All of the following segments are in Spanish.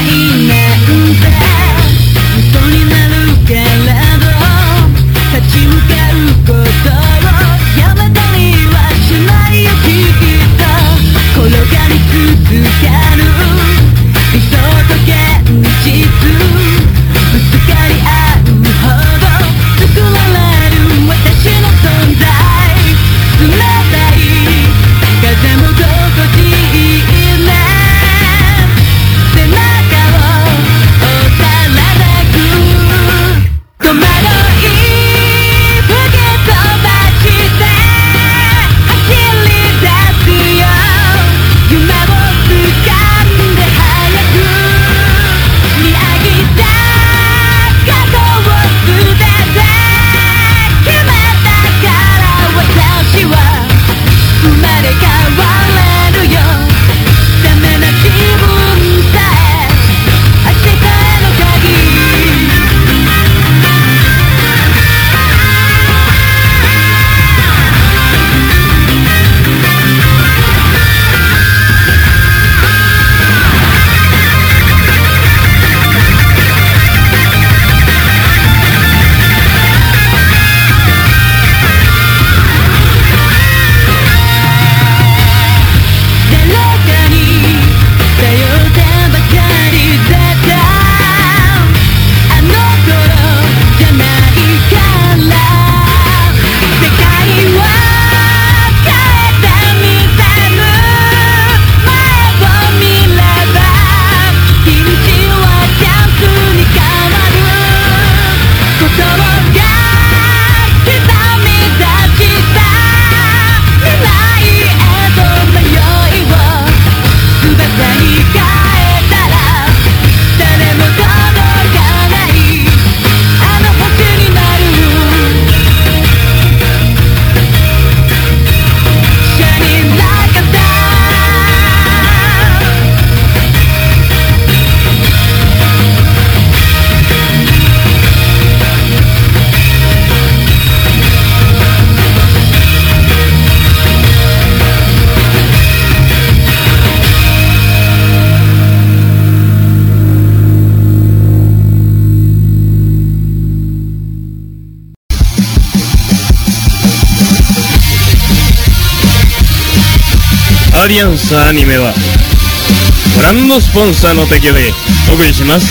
アリアンスアニメはご覧のスポンサーの提供でお送りします。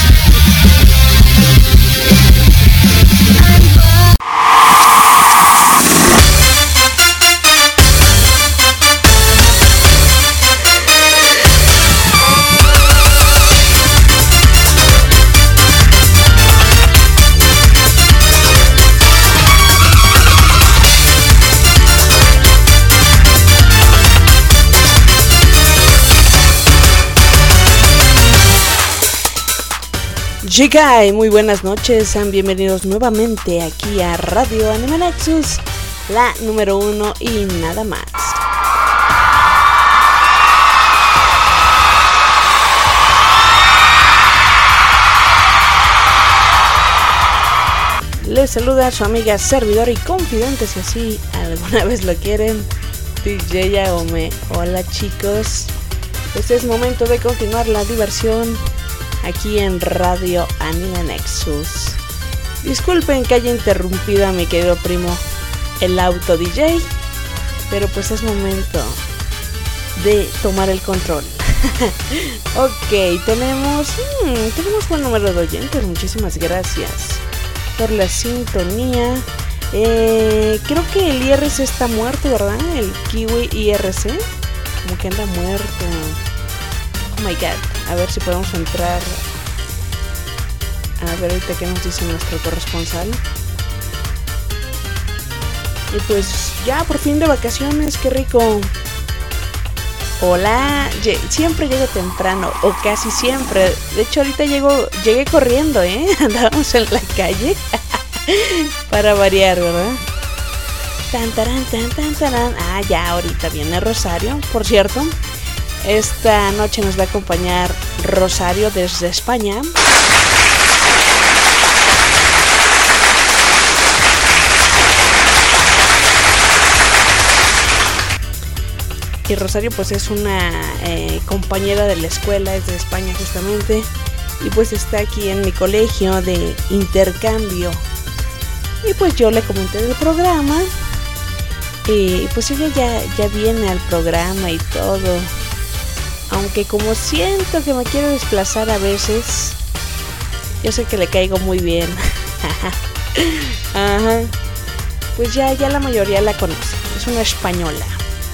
Chikai, muy buenas noches, sean bienvenidos nuevamente aquí a Radio Anime Nexus, la número 1 y nada más. Les saluda su amiga, servidor y confidente, si así alguna vez lo quieren, DJ Yaome. Hola chicos, este es momento de continuar la diversión aquí en Radio Anime Nexus. Disculpen que haya interrumpido a mi querido primo el auto DJ, pero pues es momento de tomar el control. Ok, tenemos buen número de oyentes, muchísimas gracias por la sintonía. Creo que el IRC está muerto, ¿verdad? El Kiwi IRC, como que anda muerto. Oh my god, a ver si podemos entrar. A ver ahorita qué nos dice nuestro corresponsal. Y pues ya por fin de vacaciones, qué rico. Hola, siempre llego temprano, o casi siempre. De hecho ahorita llegué corriendo, andábamos en la calle. Para variar, ¿verdad? Tan, taran, tan, tan, taran. Ah, ya ahorita viene Rosario, por cierto. Esta noche nos va a acompañar Rosario desde España. Y Rosario pues es una compañera de la escuela, es de España justamente. y pues está aquí en mi colegio de intercambio. Y pues yo le comenté del programa y pues ella ya viene al programa y todo. Aunque como siento que me quiero desplazar a veces, yo sé que le caigo muy bien. Ajá. Pues ya la mayoría la conoce. Es una española.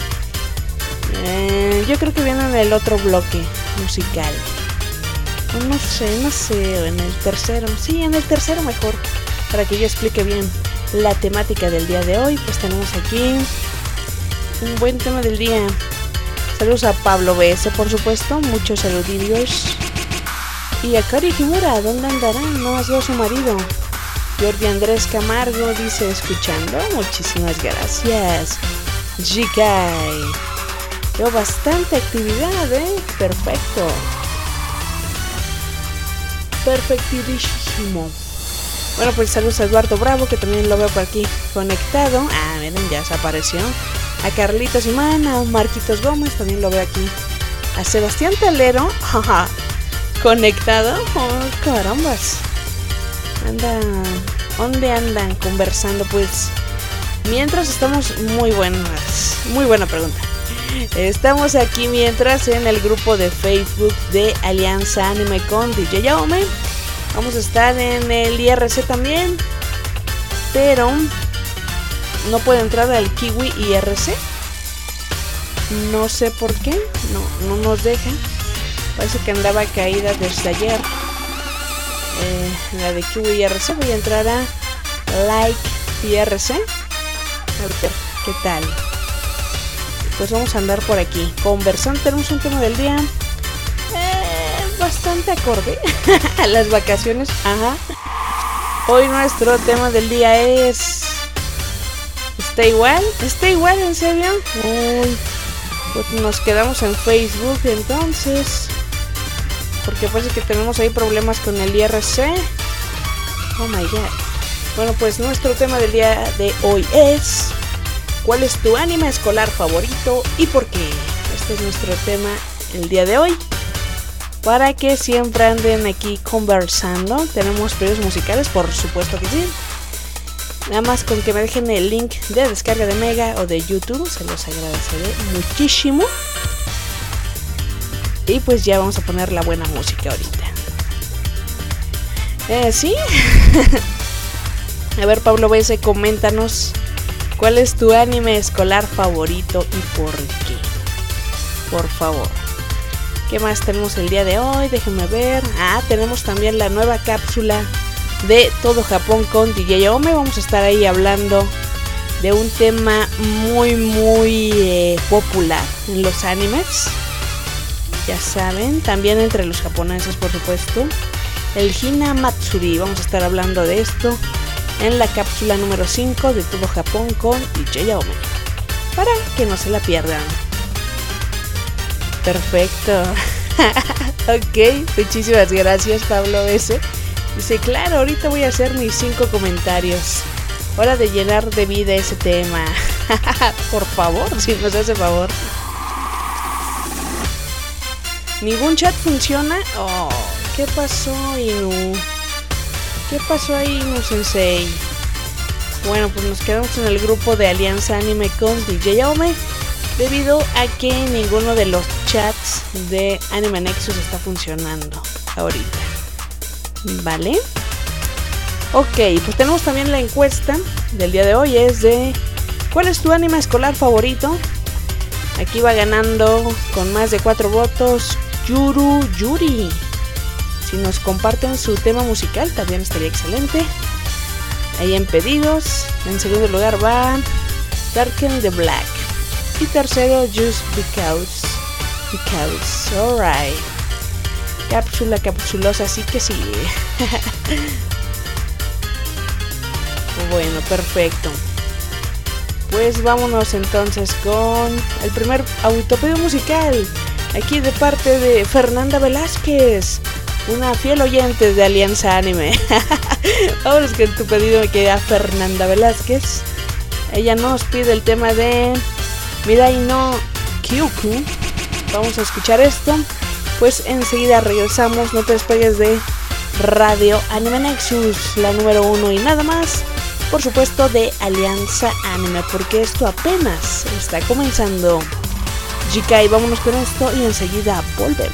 Yo creo que viene en el otro bloque musical. No sé, en el tercero. Sí, en el tercero mejor. Para que yo explique bien la temática del día de hoy. Pues tenemos aquí un buen tema del día. Saludos a Pablo BS, por supuesto. Muchos saludillos. Y a Cari Kimura, ¿dónde andará? No más veo a su marido. Jordi Andrés Camargo dice, escuchando. Muchísimas gracias. Jikai. Veo bastante actividad, Perfecto. Perfectísimo. Bueno, pues saludos a Eduardo Bravo, que también lo veo por aquí conectado. Ah, miren, ya se apareció. A Carlitos Imán, a Marquitos Gómez, también lo veo aquí. A Sebastián Talero, conectado. Oh, carambas. ¿Dónde andan conversando? Pues mientras estamos muy buena pregunta. Estamos aquí mientras en el grupo de Facebook de Alianza Anime con DJ Yaome. Vamos a estar en el IRC también, pero no puede entrar al Kiwi IRC. No sé por qué, no nos deja. Parece que andaba caída desde ayer. La de Kiwi IRC. Voy a entrar a Like IRC. A ver qué tal. Pues vamos a andar por aquí conversando. Tenemos un tema del día bastante acorde a las vacaciones. Ajá. Hoy nuestro tema del día es ¿está igual? ¿En serio? Uy, pues nos quedamos en Facebook entonces, porque parece que tenemos ahí problemas con el IRC. Oh my god. Bueno, pues nuestro tema del día de hoy es ¿cuál es tu anime escolar favorito y por qué? Este es nuestro tema el día de hoy. Para que siempre anden aquí conversando. Tenemos pedidos musicales, por supuesto que sí. Nada más con que me dejen el link de descarga de Mega o de YouTube, se los agradeceré muchísimo. Y pues ya vamos a poner la buena música ahorita. ¿Sí? A ver, Pablo BS, coméntanos ¿cuál es tu anime escolar favorito y por qué? Por favor. ¿Qué más tenemos el día de hoy? Déjenme ver. Tenemos también la nueva cápsula de Todo Japón con DJ Yaome. Vamos a estar ahí hablando de un tema muy popular en los animes. Ya saben, también entre los japoneses, por supuesto. El Hina Matsuri. Vamos a estar hablando de esto en la cápsula número 5 de Todo Japón con DJ Yaome. Para que no se la pierdan. Perfecto. Ok, muchísimas gracias, Pablo S. Dice, claro, ahorita voy a hacer mis 5 comentarios. Hora de llenar de vida ese tema. Por favor, si nos hace favor. ¿Ningún chat funciona? Oh, ¿qué pasó, Inu? ¿Qué pasó ahí, Inu Sensei? Bueno, pues nos quedamos en el grupo de Alianza Anime con DJ Yaome, debido a que ninguno de los chats de Anime Nexus está funcionando ahorita. ¿Vale? Ok, pues tenemos también la encuesta del día de hoy. Es de ¿cuál es tu anime escolar favorito? Aquí va ganando con más de 4 votos Yuri. Si nos comparten su tema musical también estaría excelente. Ahí en pedidos. En segundo lugar va Darken the Black. Y tercero, Just Because. Alright. Cápsula capsulosa, así que sí. Bueno, perfecto. Pues vámonos entonces con el primer autopedido musical. Aquí de parte de Fernanda Velázquez, una fiel oyente de Alianza Anime. Vámonos con tu pedido, me queda Fernanda Velázquez. Ella nos pide el tema de Mirai no Kyuku. Vamos a escuchar esto. Pues enseguida regresamos, no te despegues de Radio Anime Nexus, la número 1 y nada más, por supuesto de Alianza Anime, porque esto apenas está comenzando. Jikai, vámonos con esto y enseguida volvemos.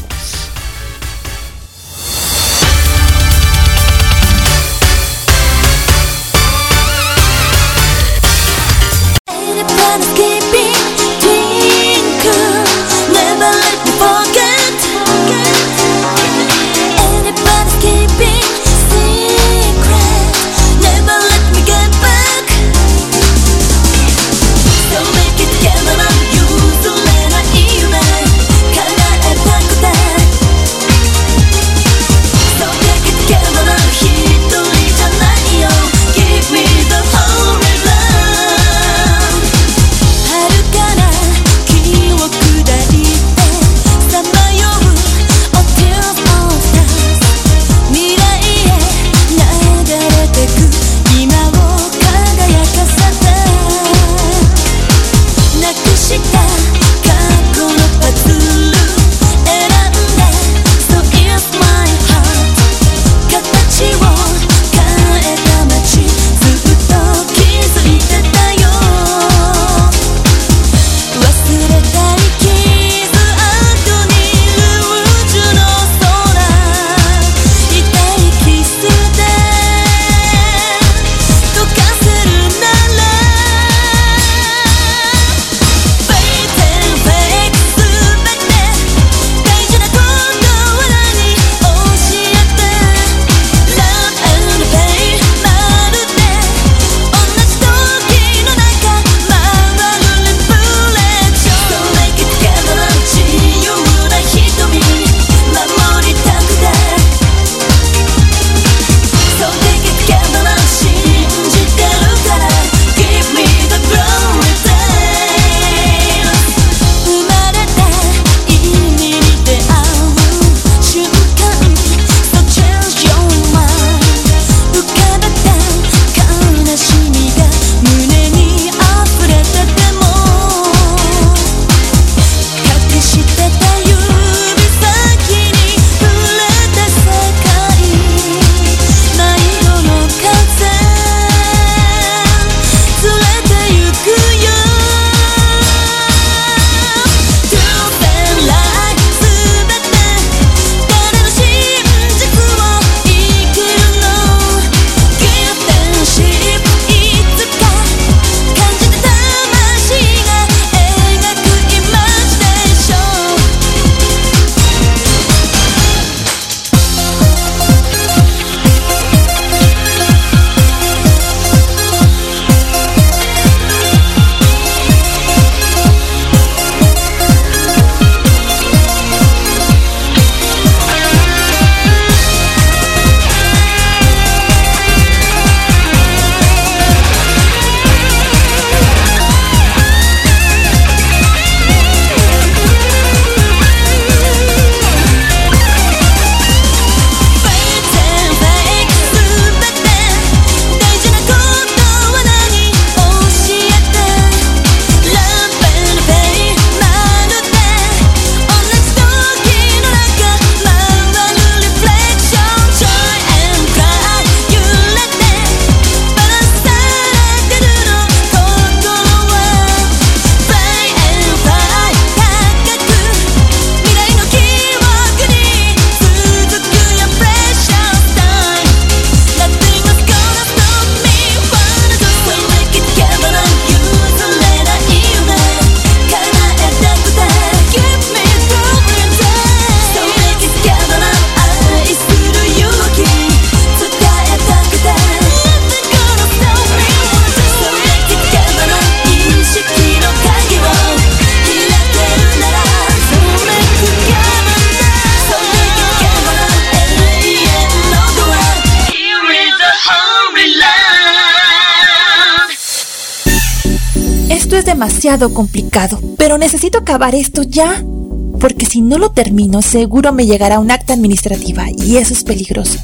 Esto es demasiado complicado, pero necesito acabar esto ya, porque si no lo termino seguro me llegará un acta administrativa y eso es peligroso.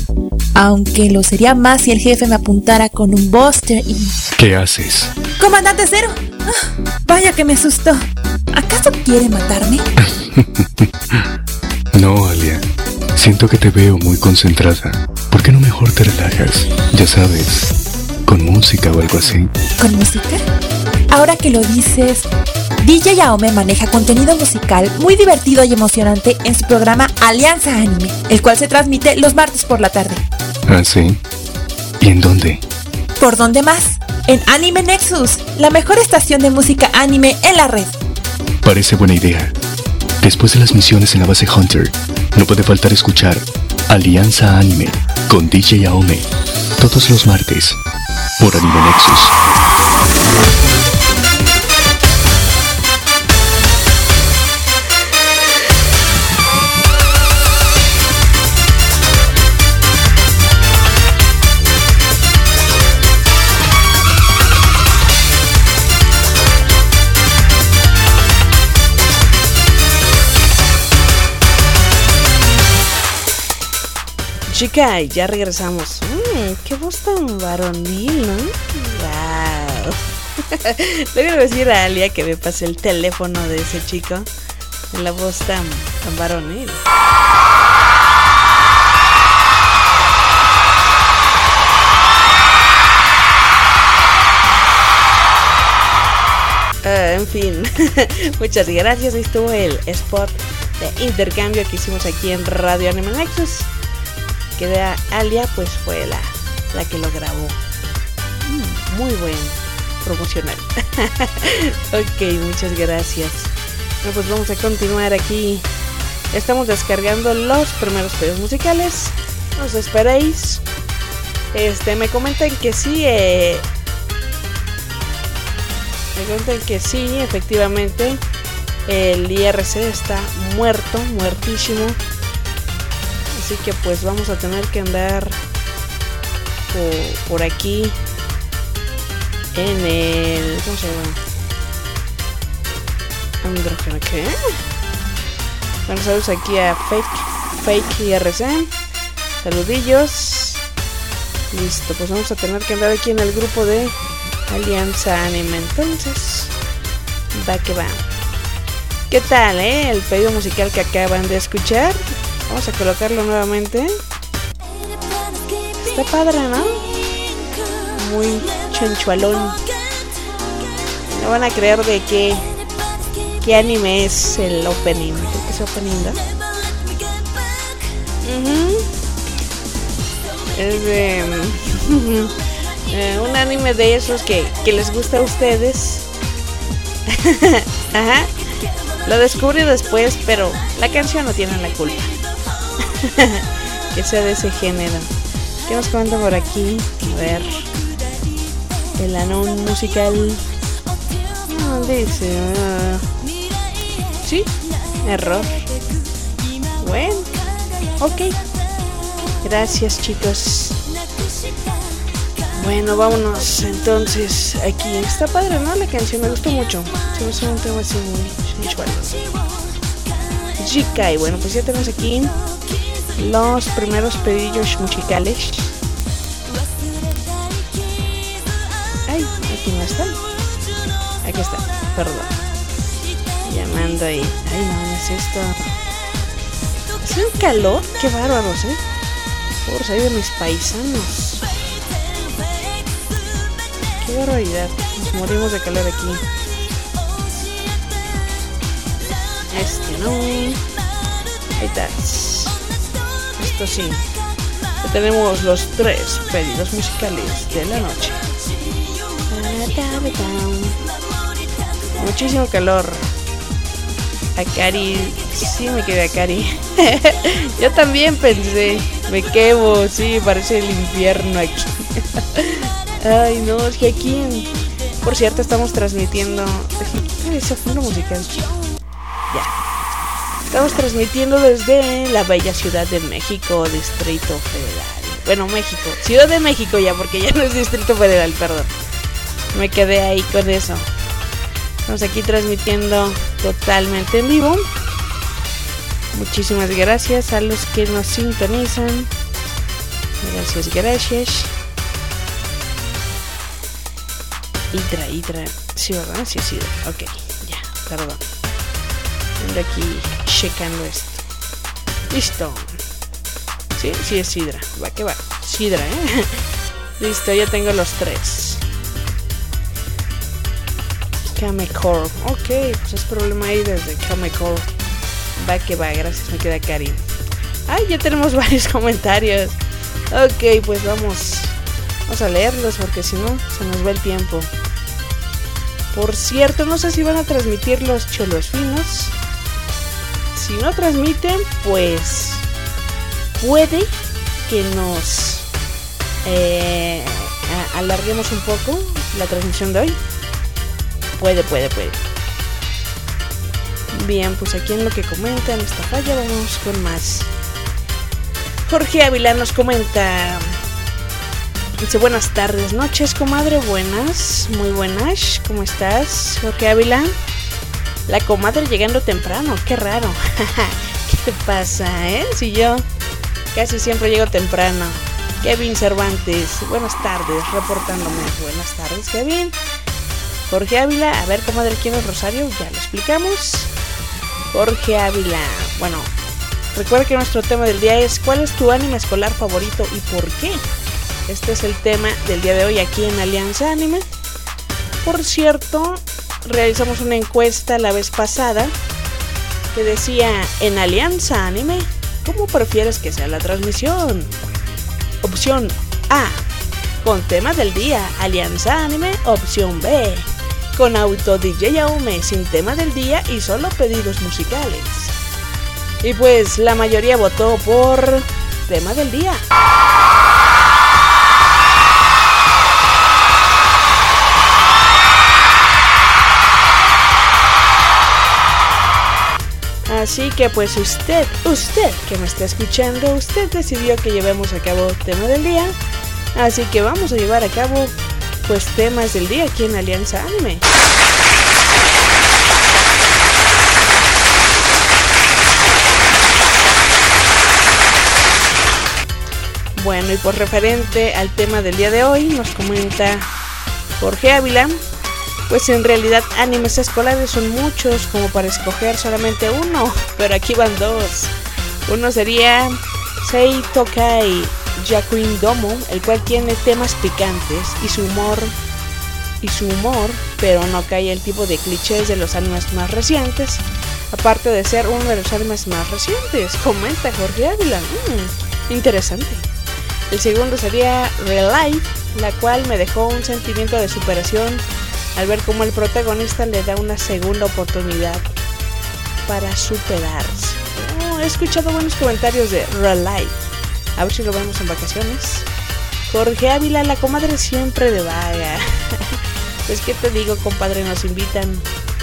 Aunque lo sería más si el jefe me apuntara con un Buster y... ¿Qué haces? ¡Comandante Zero! Vaya que me asustó. ¿Acaso quiere matarme? Siento que te veo muy concentrada. ¿Por qué no mejor te relajas? Ya sabes, con música o algo así. ¿Con música? Ahora que lo dices, DJ Aome maneja contenido musical muy divertido y emocionante en su programa Alianza Anime, el cual se transmite los martes por la tarde. ¿Ah, sí? ¿Y en dónde? ¿Por dónde más? En Anime Nexus, la mejor estación de música anime en la red. Parece buena idea. Después de las misiones en la base Hunter, no puede faltar escuchar Alianza Anime con DJ Aome todos los martes por Anime Nexus. Chica, ya regresamos. Qué voz tan varonil, ¿no? Wow. Le voy a decir a Alia que me pase el teléfono de ese chico. La voz tan varonil. En fin, muchas gracias. Ahí estuvo el spot de intercambio que hicimos aquí en Radio Anime Nexus. Que de Alia pues fue la que lo grabó. Muy buen promocional. Ok, muchas gracias. Bueno, pues vamos a continuar aquí. Estamos descargando los primeros pedidos musicales. No os esperéis. Me comentan que sí. Me comentan que sí, efectivamente. El IRC está muertísimo. Así que pues vamos a tener que andar por aquí en el... ¿Cómo se llama? Andrógeno, ¿qué? Bueno, saludos aquí a Fake IRC. Saludillos. Listo, pues vamos a tener que andar aquí en el grupo de Alianza Anime. Entonces, va que va. ¿Qué tal, el pedido musical que acaban de escuchar? Vamos a colocarlo nuevamente. Está padre, ¿no? Muy chanchualón. No van a creer de qué anime es el opening. Creo que es opening, ¿no? Es de un anime de esos que les gusta a ustedes. Ajá. Lo descubrí después, pero la canción no tiene la culpa. Que sea de ese género. ¿Qué nos cuentan por aquí? A ver. El anón musical. Dice. Sí. Error. Bueno. Ok. Gracias, chicos. Bueno, vámonos. Entonces, aquí está padre, ¿no? La canción me gustó mucho. Se me hace un tema así muy sensual. Chica, y bueno, pues ya tenemos aquí los primeros pedillos musicales. Ay, aquí no están. Aquí está, perdón. Llamando ahí. Ay, no, es esto. ¿Es un calor? Qué bárbaros, por salir de mis paisanos. Qué barbaridad. Nos morimos de calor aquí. No. Ahí está. Esto sí. Ya tenemos los 3 pedidos musicales de la noche. Muchísimo calor. Akari. Sí, me quedé Akari. Yo también pensé. Me quemo. Sí, parece el infierno aquí. Ay, no, es que aquí. Por cierto, estamos transmitiendo. Ese fondo musical. Ya. Estamos transmitiendo desde la bella Ciudad de México, Distrito Federal. Bueno, México. Ciudad de México ya, porque ya no es Distrito Federal, perdón. Me quedé ahí con eso. Estamos aquí transmitiendo totalmente en vivo. Muchísimas gracias a los que nos sintonizan. Gracias. Hidra. Sí, ¿verdad? Sí, sí. Ok, ya, perdón. Ando aquí checando esto. Listo. Sí, sí es Sidra. Va que va. Sidra, Listo, ya tengo los 3. Kamecore. Ok, pues es problema ahí desde Kamecore. Va que va, gracias, me queda Karim. Ay, ya tenemos varios comentarios. Ok, pues vamos a leerlos porque si no se nos va el tiempo. Por cierto, no sé si van a transmitir los Cholos Finos. Si no transmiten, pues puede que nos alarguemos un poco la transmisión de hoy. Puede. Bien, pues aquí en lo que comentan esta falla vamos con más. Jorge Ávila nos comenta. Dice, buenas tardes, noches, comadre, buenas, muy buenas. ¿Cómo estás, Jorge Ávila? La comadre llegando temprano, qué raro. ¿Qué te pasa, Si yo casi siempre llego temprano. Kevin Cervantes, buenas tardes, reportándome. Buenas tardes, Kevin. Jorge Ávila, a ver, comadre, ¿quién es Rosario? Ya lo explicamos. Jorge Ávila, bueno, recuerda que nuestro tema del día es ¿cuál es tu anime escolar favorito y por qué? Este es el tema del día de hoy aquí en Alianza Anime. Por cierto, realizamos una encuesta la vez pasada que decía, en Alianza Anime, ¿cómo prefieres que sea la transmisión? Opción A, con tema del día, Alianza Anime. Opción B, con auto DJ Aume, sin tema del día y solo pedidos musicales. Y pues la mayoría votó por tema del día. Así que pues usted que me está escuchando, usted decidió que llevemos a cabo tema del día. Así que vamos a llevar a cabo pues temas del día aquí en Alianza Anime. Bueno, y por referente al tema del día de hoy, nos comenta Jorge Ávila, pues en realidad animes escolares son muchos como para escoger solamente uno, pero aquí van 2. Uno sería Sei Tokai Yakuin Domo, el cual tiene temas picantes y su humor, pero no cae el tipo de clichés de los animes más recientes, aparte de ser uno de los animes más recientes, comenta Jorge Ávila. Interesante. El segundo sería Real Life, la cual me dejó un sentimiento de superación al ver cómo el protagonista le da una segunda oportunidad para superarse. He escuchado buenos comentarios de Real Life. A ver si lo vemos en vacaciones. Jorge Ávila, la comadre siempre de vaga. Pues qué te digo, compadre, nos invitan.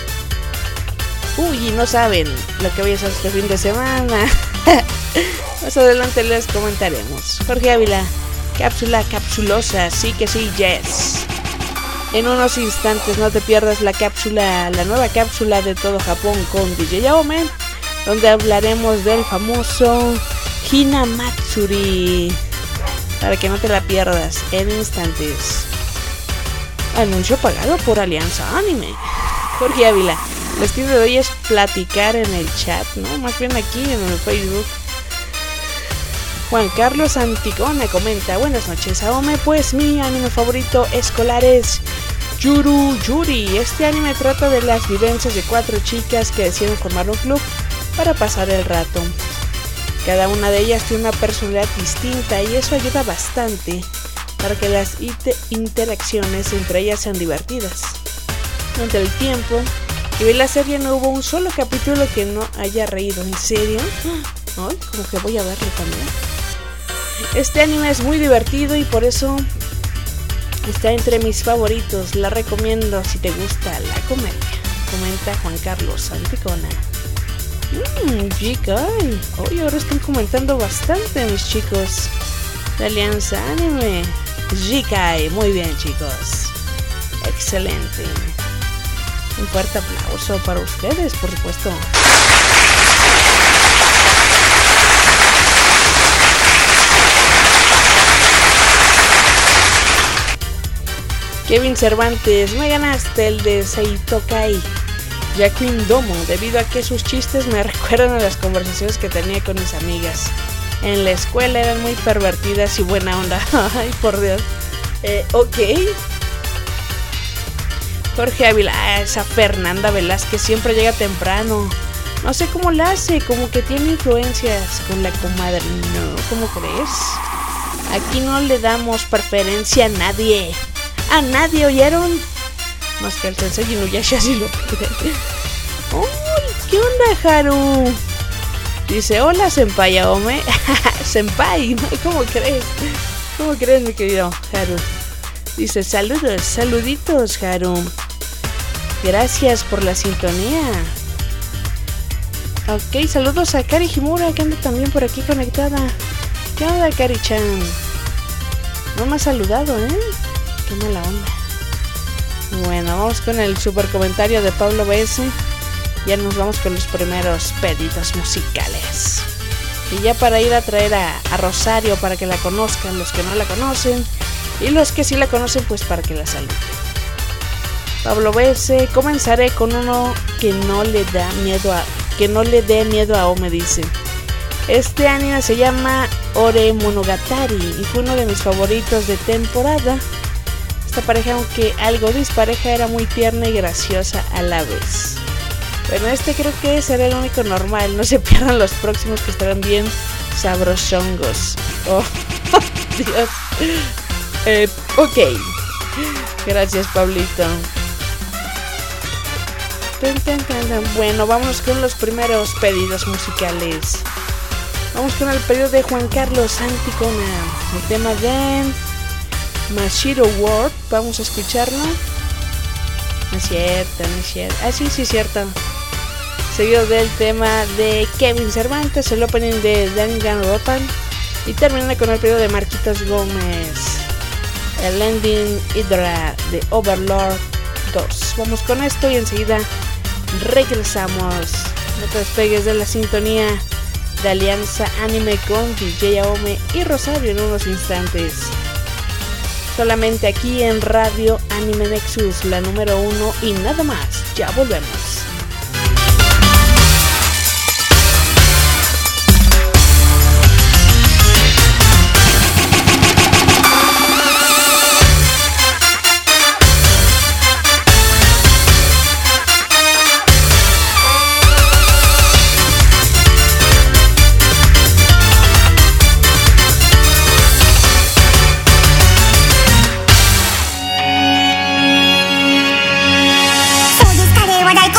Uy, no saben lo que voy a hacer este fin de semana. Más adelante les comentaremos. Jorge Ávila, cápsula capsulosa, sí que sí, yes. En unos instantes no te pierdas la nueva cápsula de todo Japón con DJ Yaome, donde hablaremos del famoso Hinamatsuri, para que no te la pierdas en instantes. Anuncio pagado por Alianza Anime. Jorge Ávila, el estilo de hoy es platicar en el chat, ¿no? Más bien aquí en el Facebook. Juan Carlos Anticona comenta, buenas noches, Aome, pues mi anime favorito escolar es Yuru Yuri. Este anime trata de las vivencias de 4 chicas que deciden formar un club para pasar el rato. Cada una de ellas tiene una personalidad distinta y eso ayuda bastante para que las interacciones entre ellas sean divertidas. Durante el tiempo que vi la serie no hubo un solo capítulo que no haya reído. ¿En serio? Ay, como que voy a verlo también. Este anime es muy divertido y por eso está entre mis favoritos. La recomiendo si te gusta la comedia, comenta Juan Carlos Anticona. Jikai. Hoy ahora están comentando bastante mis chicos de Alianza Anime. Jikai, muy bien chicos, excelente. Un fuerte aplauso para ustedes, por supuesto. Kevin Cervantes, me ganaste el de Seitokai Yakuin Domo, debido a que sus chistes me recuerdan a las conversaciones que tenía con mis amigas. en la escuela eran muy pervertidas y buena onda. Ay, por Dios. Ok. Jorge Ávila, esa Fernanda Velázquez siempre llega temprano. No sé cómo la hace, como que tiene influencias con la comadre. No, ¿cómo crees? Aquí no le damos preferencia a nadie. A nadie, ¿oyeron? Más que al Sensei Inuyasha si lo pide. ¡Uy! ¿Qué onda, Haru? Dice, hola, Senpai Aome. Senpai, ¿no? ¿Cómo crees? ¿Cómo crees, mi querido Haru? Dice, saludos, saluditos, Haru. Gracias por la sintonía. Ok, saludos a Kari Himura, que anda también por aquí conectada. ¿Qué onda, Kari-chan? No me ha saludado, ¿eh? Qué mala onda. Bueno, vamos con el super comentario de Pablo BS. Ya nos vamos con los primeros pedidos musicales. Y ya para ir a traer a Rosario para que la conozcan, los que no la conocen. Y los que sí la conocen, pues para que la saluden. Pablo BS, comenzaré con uno que no le da miedo a Ome, dice. Este anime se llama Ore Monogatari y fue uno de mis favoritos de temporada. Esta pareja, aunque algo dispareja, era muy tierna y graciosa a la vez. Bueno, este creo que será el único normal. No se pierdan los próximos que estarán bien sabrosongos. Oh, Dios. Ok. Gracias, Pablito. Bueno, vamos con los primeros pedidos musicales. Vamos con el pedido de Juan Carlos Anticona, el tema de Mashiro World. Vamos a escucharlo. No es cierto. Ah, sí, es cierto. Seguido del tema de Kevin Cervantes, el opening de Danganronpa. Y terminando con el pedido de Marquitos Gómez, el ending Hydra de Overlord 2. Vamos con esto y enseguida regresamos. No te despegues de la sintonía de Alianza Anime con DJ Aome y Rosario en unos instantes. Solamente aquí en Radio Anime Nexus, la número 1 y nada más. Ya volvemos. What I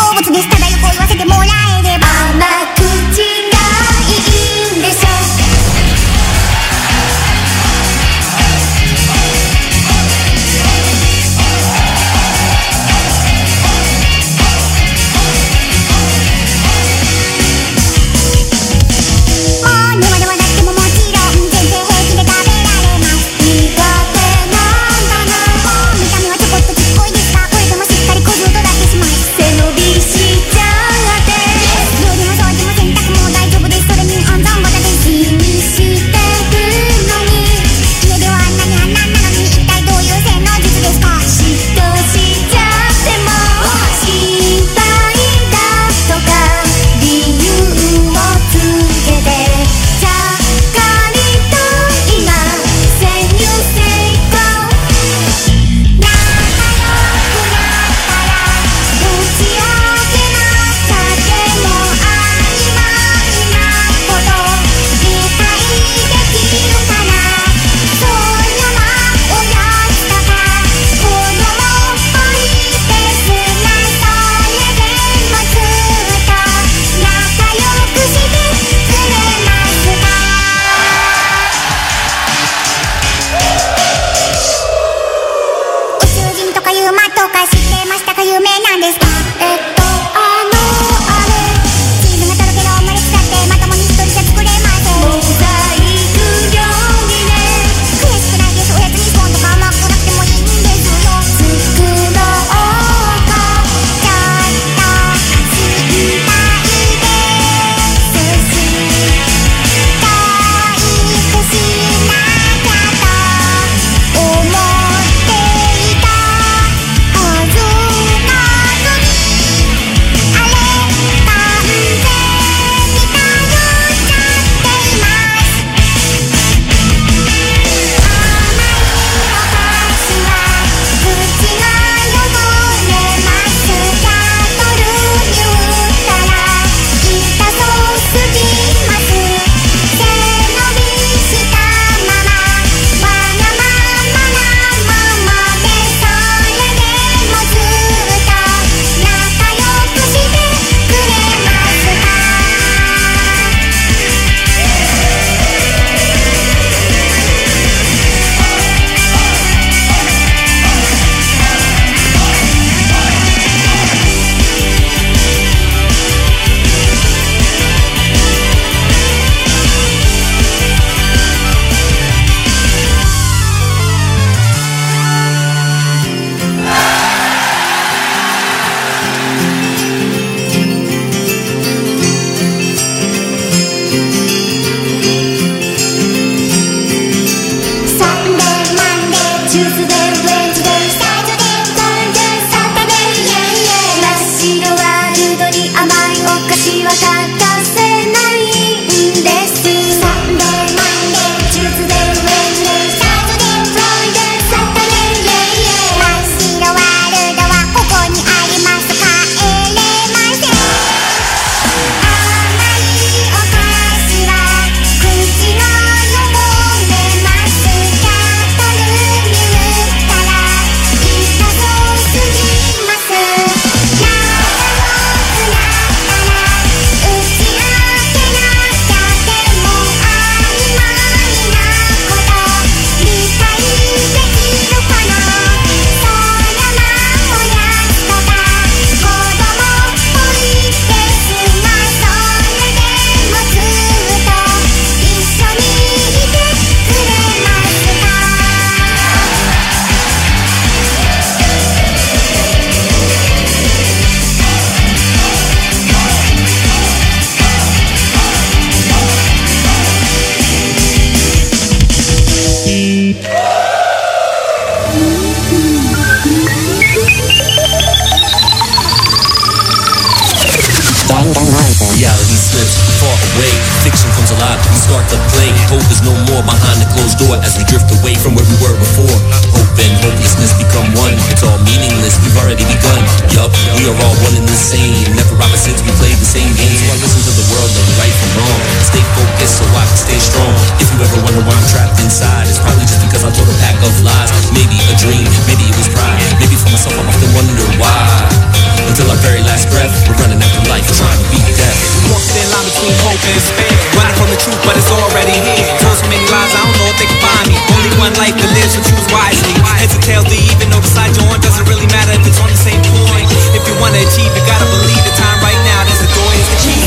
Reality slips far away, fiction comes alive, we start to play. Hope is no more behind the closed door as we drift away from where we were before. Hope and hopelessness become one, it's all meaningless, we've already begun. Yup, we are all one and the same. Never opposites, we play the same games. So I listen to the world and right from wrong. Stay focused so I can stay strong. If you ever wonder why I'm trapped inside, it's probably just because I told a pack of lies. Maybe a dream, maybe it was pride. Maybe for myself I often wonder why. Until our very last breath, we're running after life, trying to beat death. Walk the thin line between hope and despair. Running from the truth, but it's already here. Told so many lies, I don't know if they can find me. Only one life to live, so choose wisely. Heads or tails, they even know the side you're on. Doesn't really matter if it's on the same point. If you wanna achieve, you gotta believe the time right now. There's the door, here's the key.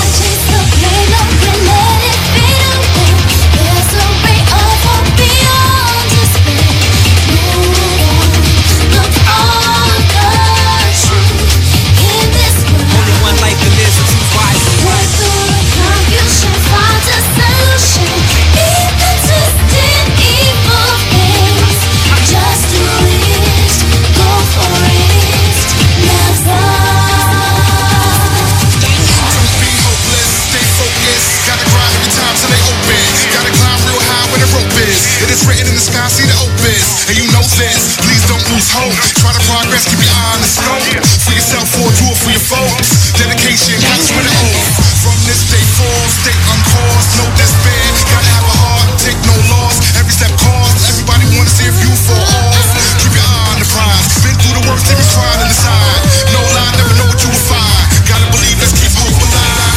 It's written in the sky, see the opens. And you know this, please don't lose hope. Try to progress, keep your eye on the scope. For yourself or do it for your folks. Dedication, comes with an oath. From this day forth, stay uncaused. No despair, gotta have a heart, take no loss. Every step costs, everybody wanna see if you fall off. Keep your eye on the prize. Been through the worst, they be trying to decide. No lie, never know what you will find. Gotta believe, let's keep hope alive.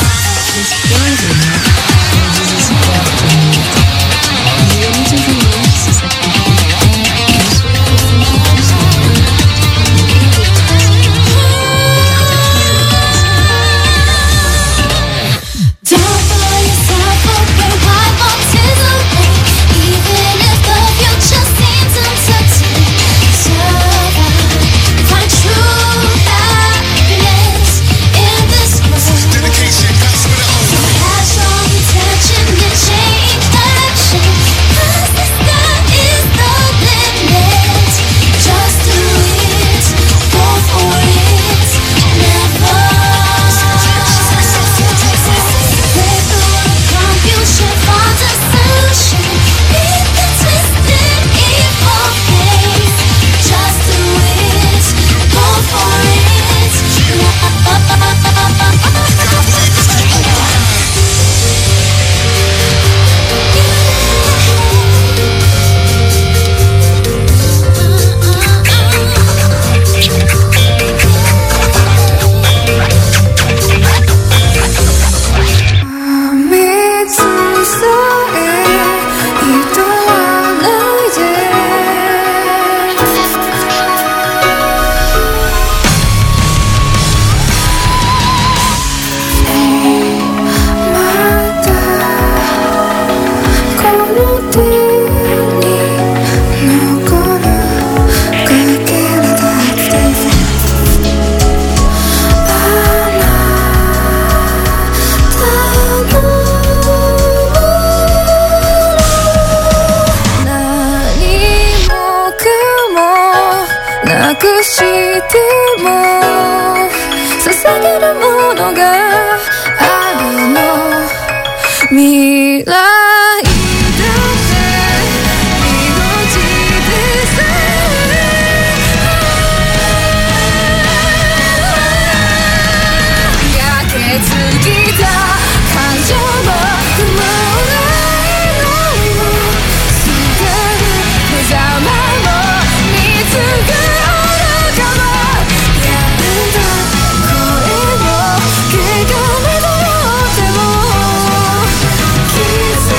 Kiss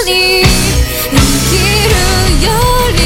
に生きるより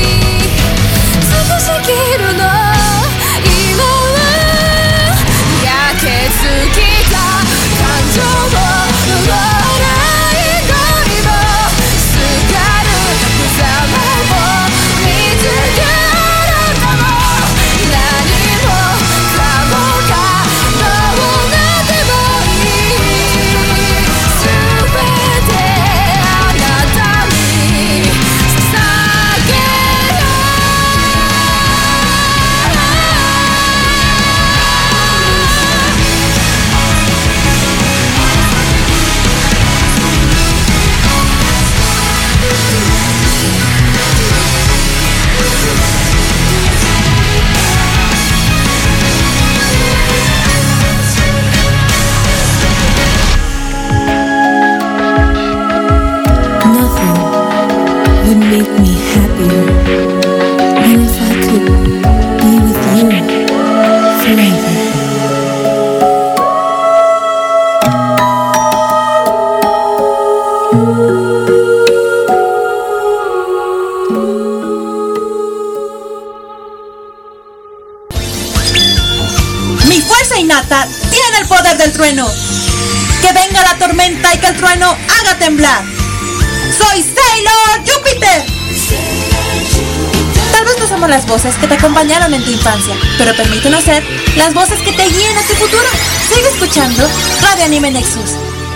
少し生きるの今は焼け尽きた感情を笑い声もすがる無様も見つけるかも何もかもがどうなってもいい全てあなたに捧げるNothing would make me happier than if I could be with you forever. Mi fuerza innata tiene el poder del trueno. Que venga la tormenta y que el trueno haga temblar. ¡Soy Sailor Júpiter! Tal vez no somos las voces que te acompañaron en tu infancia, pero permítenos ser las voces que te guíen a tu futuro. Sigue escuchando Radio Anime Nexus.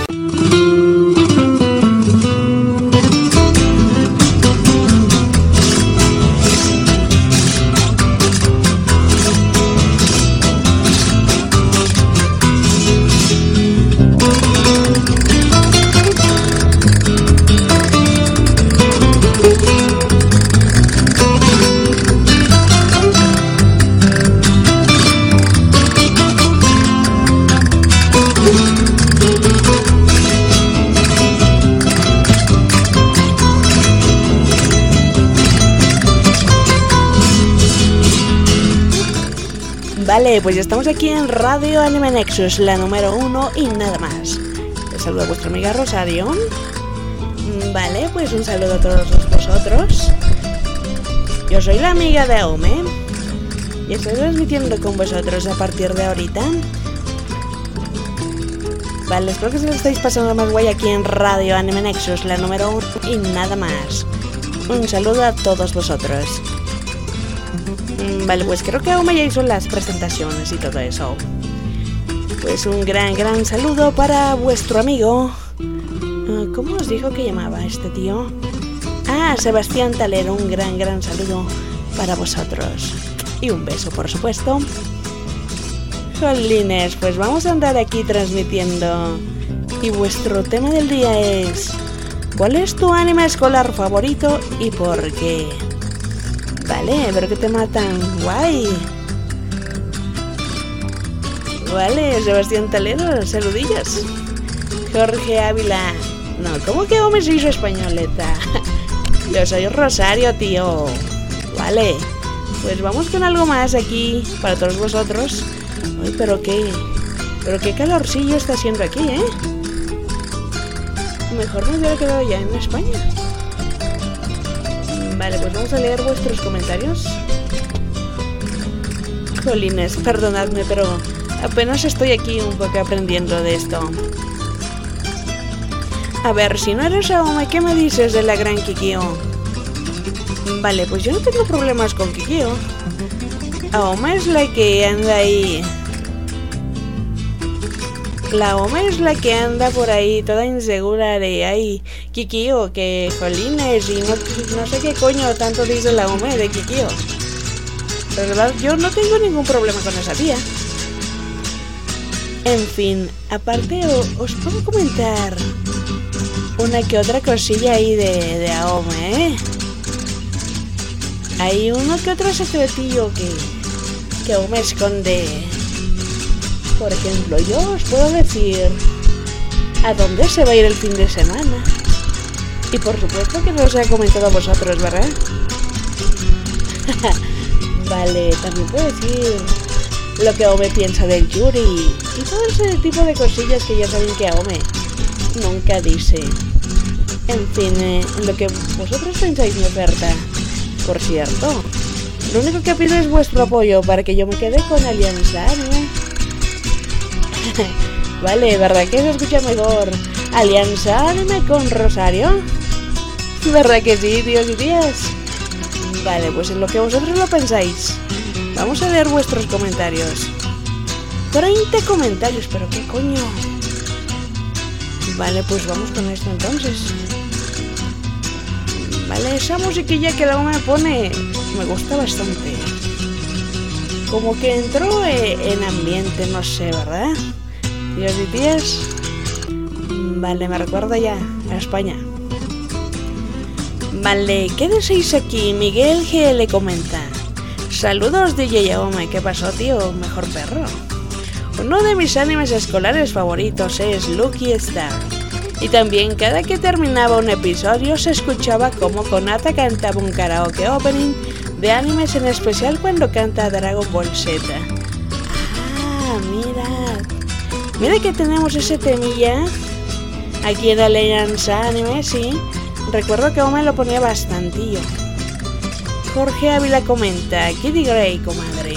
Vale, pues ya estamos aquí en Radio Anime Nexus, la número 1 y nada más. Les saludo a vuestra amiga Rosario. Vale, pues un saludo a todos vosotros. Yo soy la amiga de Aome y estoy transmitiendo con vosotros a partir de ahorita. Vale, espero que se lo estáis pasando más guay aquí en Radio Anime Nexus, la número 1 y nada más. Un saludo a todos vosotros. Vale, pues creo que aún ya hizo las presentaciones y todo eso. Pues un gran saludo para vuestro amigo. ¿Cómo os dijo que llamaba este tío? Ah, Sebastián Talero, un gran saludo para vosotros. Y un beso, por supuesto. Jolines, pues vamos a andar aquí transmitiendo. Y vuestro tema del día es... ¿cuál es tu anime escolar favorito y por qué? Vale, pero qué tema tan guay. Vale, Sebastián Talero, saludillos. Jorge Ávila. No, ¿cómo que me soy españoleta? Yo soy Rosario, tío. Vale, pues vamos con algo más aquí para todos vosotros. Uy, pero qué calorcillo está haciendo aquí, ¿eh? Mejor me hubiera quedado ya en España. Vale, pues vamos a leer vuestros comentarios. Jolines, perdonadme, pero apenas estoy aquí un poco aprendiendo de esto. A ver, si no eres Aome, ¿qué me dices de la gran Kikyo? Vale, pues yo no tengo problemas con Kikyo. Aome es la que anda ahí. La Aome es la que anda por ahí toda insegura de ay, Kikyo, que jolines, y no sé qué coño tanto dice la Aome de Kikyo. De verdad, yo no tengo ningún problema con esa tía. En fin, aparte os puedo comentar una que otra cosilla ahí de Aome, ¿eh? Hay uno que otro secretillo que Aome esconde. Por ejemplo, yo os puedo decir a dónde se va a ir el fin de semana. Y por supuesto que no os he comentado a vosotros, ¿verdad? Vale, también puedo decir lo que Aome piensa del Yuri y todo ese tipo de cosillas que ya saben que Aome nunca dice. En fin, lo que vosotros pensáis, mi oferta. Por cierto, lo único que pido es vuestro apoyo para que yo me quede con Alianza Anime. Vale, ¿verdad que se escucha mejor? Alianza Anime con Rosario. ¿Verdad que sí, tíos y tías? Vale, pues en lo que vosotros lo pensáis. Vamos a leer vuestros comentarios. 30 comentarios, pero qué coño. Vale, pues vamos con esto entonces. Vale, esa musiquilla que luego me pone me gusta bastante. Como que entró en ambiente, no sé, ¿verdad? Tíos y tías. Vale, me recuerda ya a España. Vale, ¿qué decís aquí? Miguel GL comenta: saludos DJ Yaome, ¿qué pasó, tío? Mejor perro. Uno de mis animes escolares favoritos es Lucky Star. Y también cada que terminaba un episodio se escuchaba como Konata cantaba un karaoke opening de animes, en especial cuando canta Dragon Ball Z. Ah, mira que tenemos ese temilla aquí en Alianza Anime, sí. Recuerdo que Ome lo ponía bastantillo. Jorge Ávila comenta: Kitty Grey, comadre.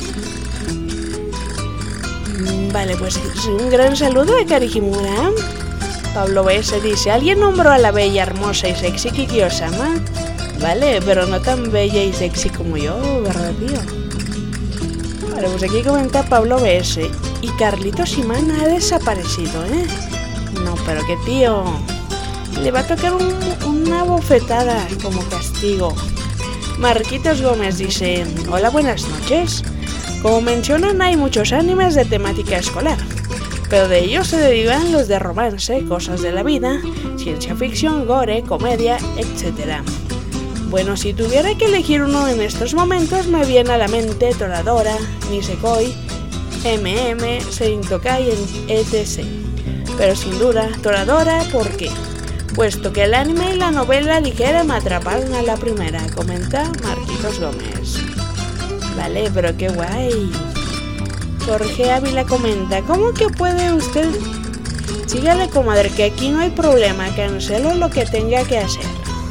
Vale, pues un gran saludo de Karihimura. Pablo B.S. dice: ¿alguien nombró a la bella, hermosa y sexy Kiki Osama? Vale, pero no tan bella y sexy como yo, ¿verdad, tío? Vale, pues aquí comenta Pablo B.S. y Carlitos Imán ha desaparecido, ¿eh? No, pero que tío, le va a tocar una bofetada como castigo. Marquitos Gómez dice: hola, buenas noches. Como mencionan, hay muchos animes de temática escolar, pero de ellos se derivan los de romance, cosas de la vida, ciencia ficción, gore, comedia, etc. Bueno, si tuviera que elegir uno en estos momentos, me viene a la mente Toradora, Nisekoi, Saint Tokai, etc. Pero sin duda, Toradora, ¿por qué? Puesto que el anime y la novela ligera me atraparon a la primera, comenta Marquitos Gómez. Vale, pero qué guay. Jorge Ávila comenta: ¿cómo que puede usted? Sígale, comadre, que aquí no hay problema, cancelo lo que tenga que hacer.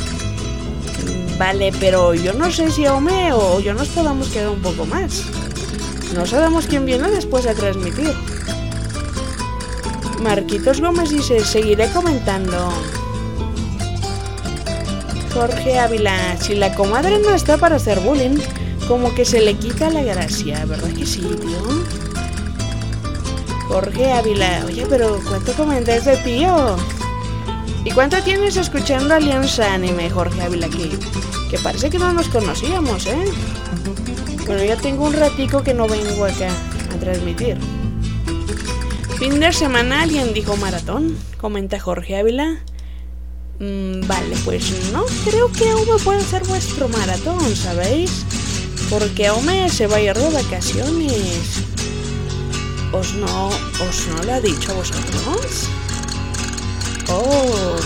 Vale, pero yo no sé si Ome o yo nos podamos quedar un poco más. No sabemos quién viene después a transmitir. Marquitos Gómez dice: seguiré comentando. Jorge Ávila: si la comadre no está para hacer bullying, como que se le quita la gracia, ¿verdad que sí, tío? Jorge Ávila: oye, pero ¿cuánto comentas de tío? ¿Y cuánto tienes escuchando Alianza Anime, Jorge Ávila? Que parece que no nos conocíamos, ¿eh? Bueno, ya tengo un ratico que no vengo acá a transmitir. Fin de semana, ¿alguien dijo maratón? Comenta Jorge Ávila. Vale, pues no creo que Ome pueda ser vuestro maratón, ¿sabéis? Porque Ome se va a ir de vacaciones. ¿Os no lo ha dicho a vosotros? Oh,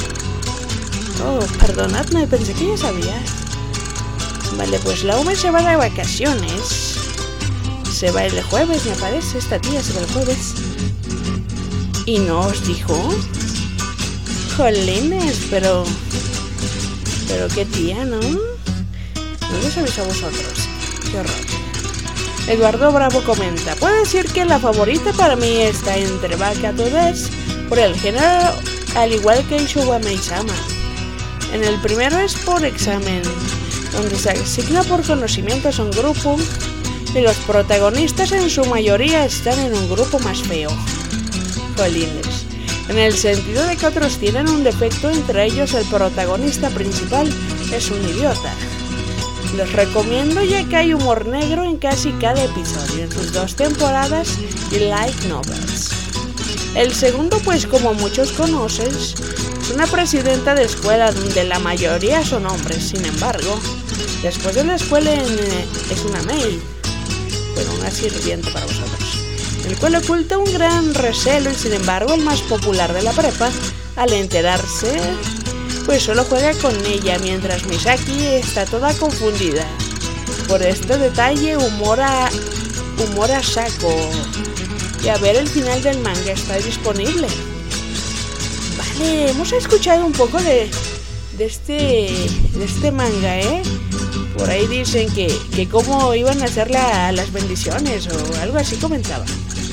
perdonadme, pensé que ya sabía. Vale, pues la Ome se va de vacaciones. Se va el jueves, me parece. Esta tía se va el jueves. ¿Y no os dijo? Jolines, pero qué tía, ¿no? No lo sabéis a vosotros. Qué horror. Eduardo Bravo comenta: puedo decir que la favorita para mí está entre Baka Todes por el género, al igual que Shouwa-Meisama. En el primero es por examen, donde se asigna por conocimientos a un grupo y los protagonistas en su mayoría están en un grupo más feo. Jolines. En el sentido de que otros tienen un defecto, entre ellos el protagonista principal es un idiota. Los recomiendo ya que hay humor negro en casi cada episodio, en sus 2 temporadas y light novels. El segundo, pues como muchos conoces, es una presidenta de escuela donde la mayoría son hombres. Sin embargo, después de la escuela es una maid, pero una sirvienta para vosotros, el cual oculta un gran recelo y sin embargo el más popular de la prepa, al enterarse, pues solo juega con ella, mientras Misaki está toda confundida. Por este detalle, humor a saco. Y a ver, el final del manga está disponible. Vale, hemos escuchado un poco de este manga, ¿eh? Por ahí dicen que cómo iban a hacer las bendiciones o algo así comentaba.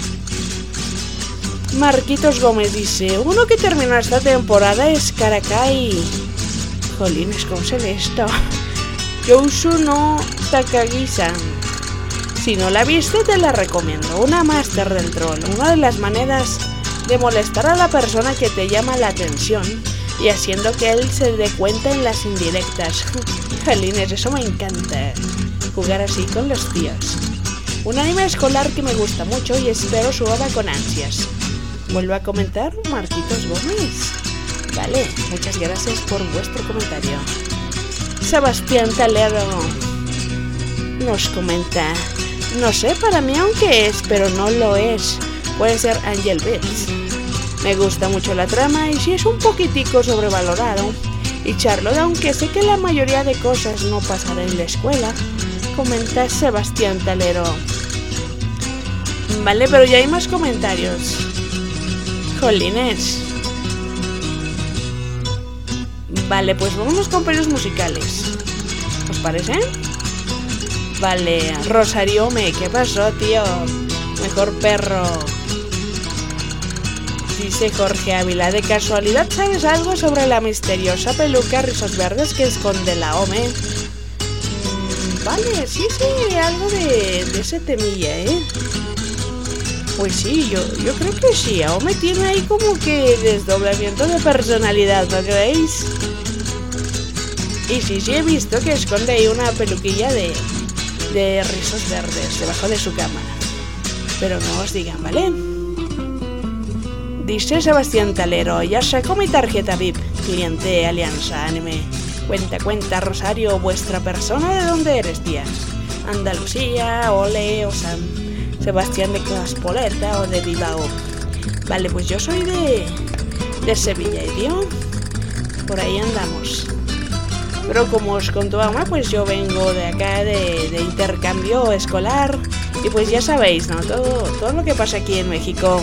Marquitos Gómez dice, uno que terminó esta temporada es Karakai. Jolines, ¿cómo se lee esto? Yousu no Takagi-san. Si no la viste, te la recomiendo. Una máster del troll. Una de las maneras de molestar a la persona que te llama la atención y haciendo que él se dé cuenta en las indirectas. Jolines, eso me encanta. Jugar así con los tíos. Un anime escolar que me gusta mucho y espero su obra con ansias. Vuelvo a comentar, Marquitos Gómez. Vale, muchas gracias por vuestro comentario. Sebastián Talero nos comenta, no sé, para mí aunque es, pero no lo es. Puede ser Angel Beats. Me gusta mucho la trama y si es un poquitico sobrevalorado. Y Charlotte, aunque sé que la mayoría de cosas no pasará en la escuela, comenta Sebastián Talero. Vale, pero ya hay más comentarios. Jolines. Vale, pues vámonos con periodos musicales. ¿Os parece? Vale, Rosario ¿qué pasó, tío? Mejor perro. Dice Jorge Ávila, ¿de casualidad sabes algo sobre la misteriosa peluca rizos verdes que esconde la Ome? Vale, sí, algo de ese temilla, ¿eh? Pues sí, yo creo que sí. Aome tiene ahí como que desdoblamiento de personalidad, ¿no creéis? Y sí, he visto que esconde ahí una peluquilla de rizos verdes debajo de su cama. Pero no os digan, ¿vale? Dice Sebastián Talero, ya sacó mi tarjeta VIP, cliente Alianza Anime. Cuenta, Rosario, vuestra persona, ¿de dónde eres, tía? Andalucía, Ole, Osam. Sebastián de Caspoleta o de Bilbao. Vale, pues yo soy de Sevilla, ¿y tío? Por ahí andamos. Pero como os contó Ama, pues yo vengo de acá de intercambio escolar. Y pues ya sabéis, ¿no? Todo lo que pasa aquí en México.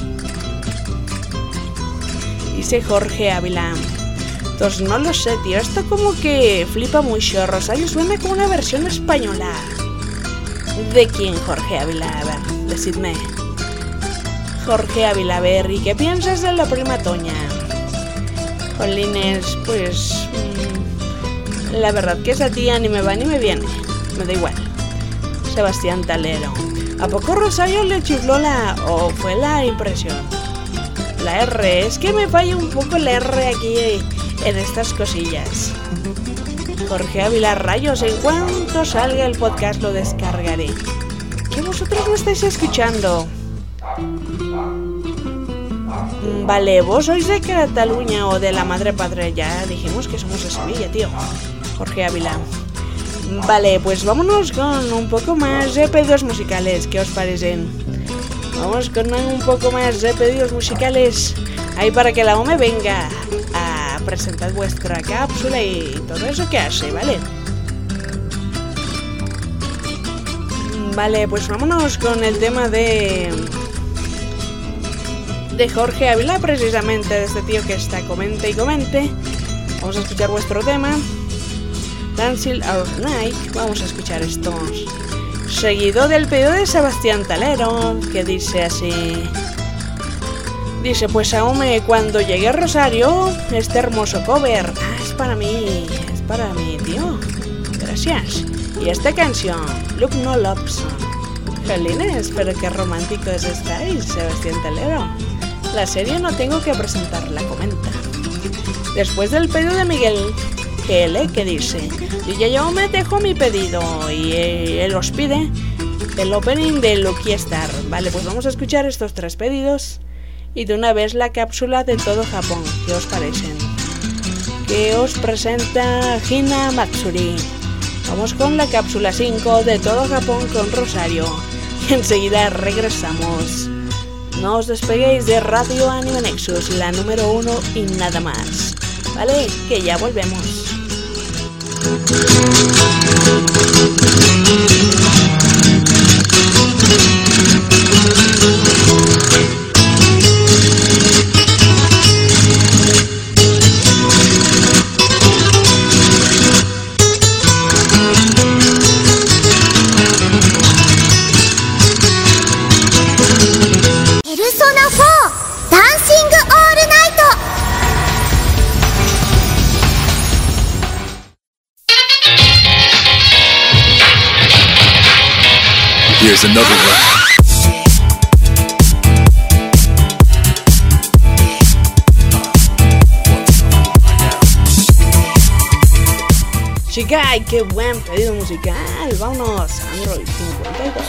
Dice Jorge Ávila. Entonces no lo sé, tío. Esto como que flipa mucho. Rosario suena como una versión española. ¿De quién, Jorge Ávila? A ver, decidme. Jorge Ávila, a ver, ¿y qué piensas de la prima Toña? Jolines, pues... la verdad que esa tía ni me va ni me viene. Me da igual. Sebastián Talero. ¿A poco Rosario le chifló o fue la impresión? La R, es que me falla un poco la R aquí en estas cosillas. Jorge Ávila, rayos, en cuanto salga el podcast lo descargaré. ¿Que vosotros me estáis escuchando? Vale, vos sois de Cataluña o de la madre patria. Ya dijimos que somos de Sevilla, tío. Jorge Ávila. Vale, pues vámonos con un poco más de pedidos musicales. ¿Qué os parecen? Vamos con un poco más de pedidos musicales. Ahí para que la OME venga a presentar vuestra cápsula y todo eso que hace, ¿vale? Vale, pues vámonos con el tema de Jorge Ávila, precisamente de este tío que está comente y comente. Vamos a escuchar vuestro tema, Dancing All Night. Vamos a escuchar esto, seguido del pedido de Sebastián Talero, que dice así. Dice, pues aún cuando llegue a Rosario, este hermoso cover. Es para mí, tío. Gracias. Y esta canción, Look No Loves. Jolines, pero qué románticos estáis, Sebastián Talero. La serie no tengo que presentarla, comenta. Después del pedido de Miguel GL, que dice, yo me dejo mi pedido y él os pide el opening de Lucky Star. Vale, pues vamos a escuchar estos tres pedidos y de una vez la cápsula de todo Japón. ¿Qué os parecen? Que os presenta Hina Matsuri. Vamos con la cápsula 5 de todo Japón con Rosario y enseguida regresamos. No os despeguéis de Radio Anime Nexus, la número 1 y nada más. Vale, que ya volvemos. another one. Chica, qué buen pedido musical. Vámonos, Android 52.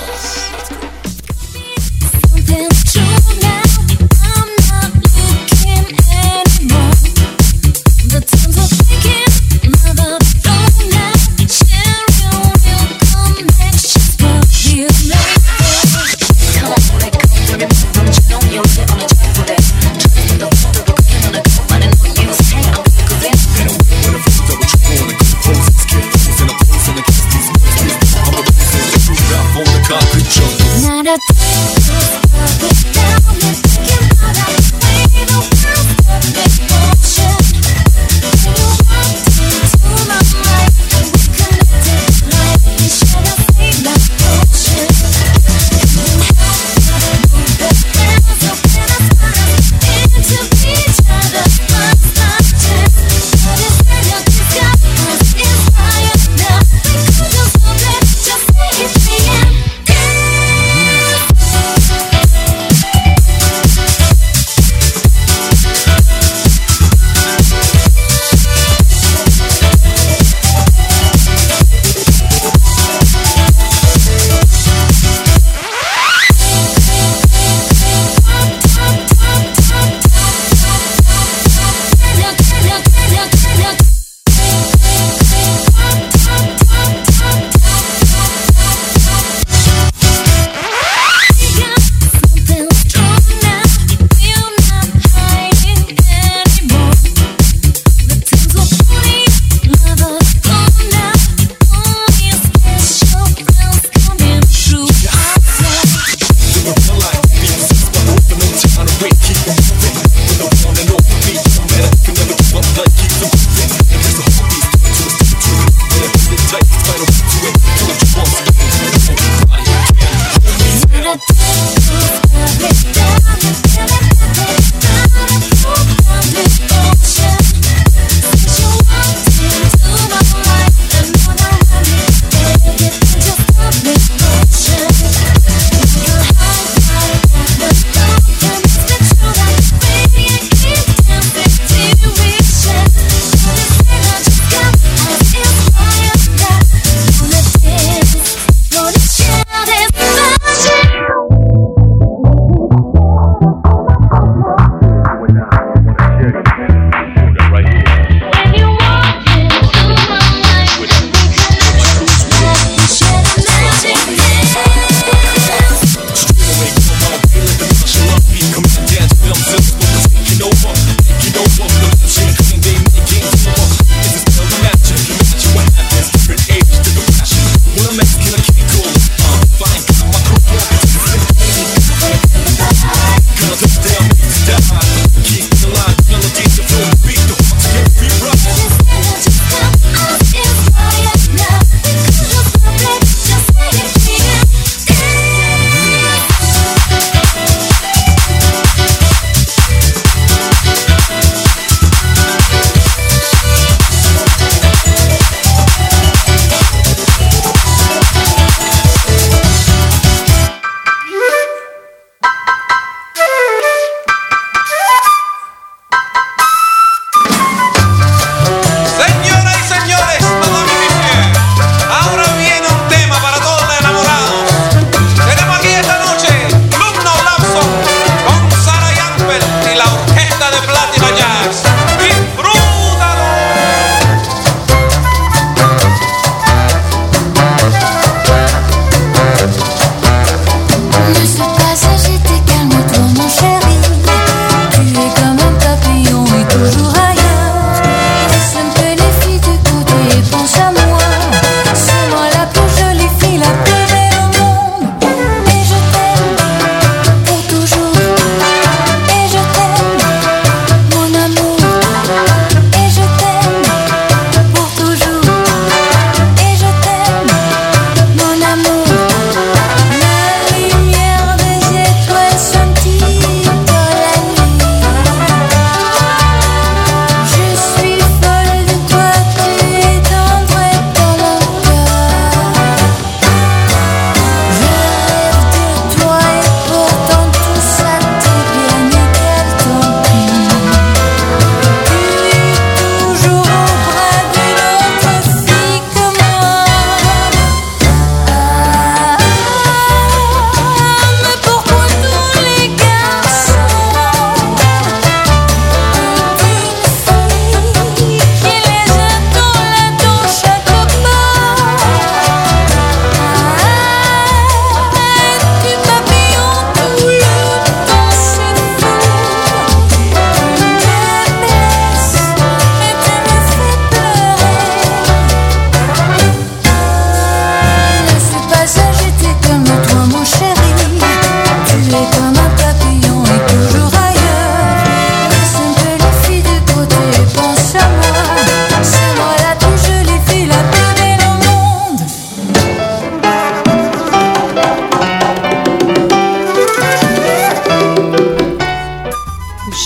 Mon amour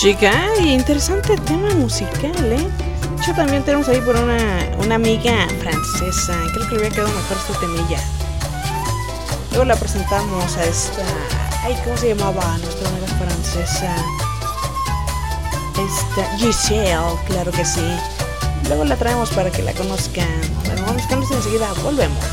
música y interesante tema musical, ¿eh? De hecho, también tenemos ahí por una amiga francesa. Creo que le hubiera quedado mejor su temilla. Luego la presentamos a esta... Ay, ¿cómo se llamaba nuestra amiga francesa? Esta Giselle, claro que sí. Luego la traemos para que la conozcan. Bueno, vamos con esto enseguida, volvemos.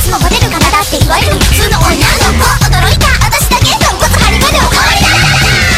いわゆる普通の女の子驚いた私だけ豚骨ハリガでおかわりだ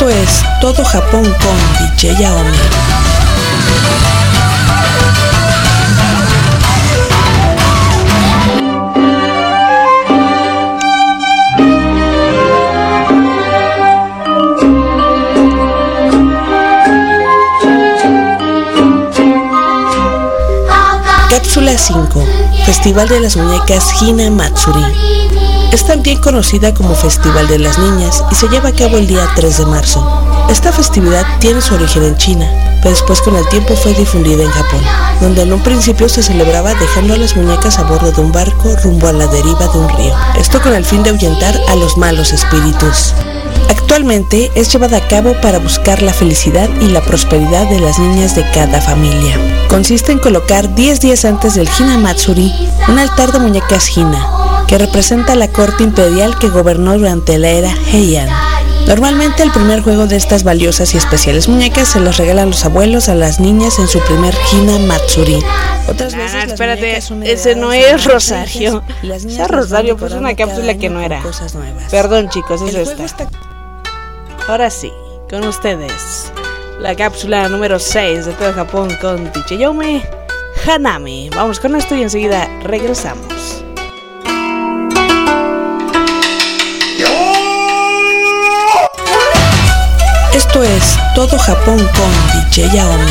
Esto es Todo Japón con DJ Aomi. Cápsula 5. Festival de las Muñecas Hina Matsuri. Es también conocida como Festival de las Niñas y se lleva a cabo el día 3 de marzo. Esta festividad tiene su origen en China, pero después con el tiempo fue difundida en Japón, donde en un principio se celebraba dejando a las muñecas a bordo de un barco rumbo a la deriva de un río. Esto con el fin de ahuyentar a los malos espíritus. Actualmente es llevada a cabo para buscar la felicidad y la prosperidad de las niñas de cada familia. Consiste en colocar 10 días antes del Hina Matsuri un altar de muñecas Hina, que representa la corte imperial que gobernó durante la era Heian. Normalmente el primer juego de estas valiosas y especiales muñecas se los regalan los abuelos a las niñas en su primer Hina Matsuri. Otras veces espérate, ese no es Rosario. Ese Rosario pues una cápsula que no era. Perdón chicos, es esta. Ahora sí, con ustedes, la cápsula número 6 de Todo Japón con DJ Aomi, Hanami. Vamos con esto y enseguida regresamos. Esto es Todo Japón con DJ Aomi.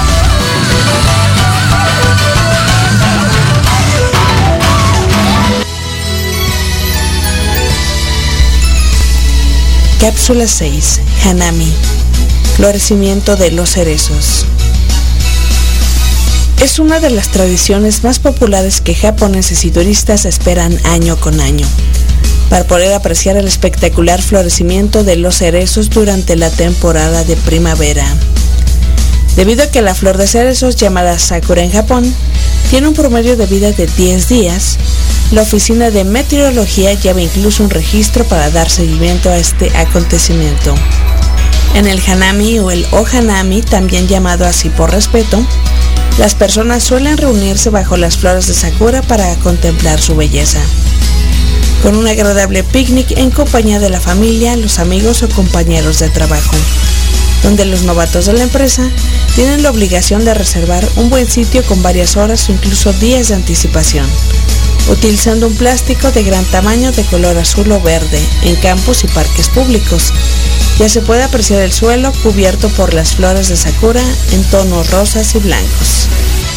Cápsula 6. Hanami. Florecimiento de los cerezos. Es una de las tradiciones más populares que japoneses y turistas esperan año con año, para poder apreciar el espectacular florecimiento de los cerezos durante la temporada de primavera. Debido a que la flor de cerezos, llamada sakura en Japón, tiene un promedio de vida de 10 días, la Oficina de Meteorología lleva incluso un registro para dar seguimiento a este acontecimiento. En el Hanami o el O-Hanami, también llamado así por respeto, las personas suelen reunirse bajo las flores de sakura para contemplar su belleza, con un agradable picnic en compañía de la familia, los amigos o compañeros de trabajo, donde los novatos de la empresa tienen la obligación de reservar un buen sitio con varias horas o incluso días de anticipación, utilizando un plástico de gran tamaño de color azul o verde en campos y parques públicos. Ya se puede apreciar el suelo cubierto por las flores de sakura en tonos rosas y blancos.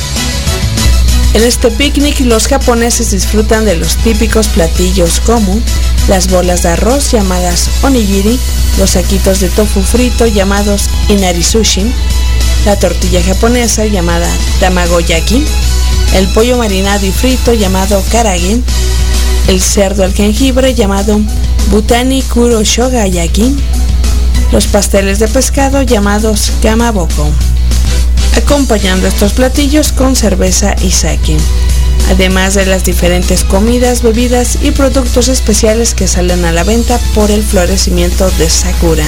En este picnic los japoneses disfrutan de los típicos platillos como las bolas de arroz llamadas onigiri, los saquitos de tofu frito llamados inari sushi, la tortilla japonesa llamada tamagoyaki, el pollo marinado y frito llamado karage, el cerdo al jengibre llamado butani kuro shogayaki, los pasteles de pescado llamados kamaboko, acompañando estos platillos con cerveza y sake, además de las diferentes comidas, bebidas y productos especiales que salen a la venta por el florecimiento de sakura.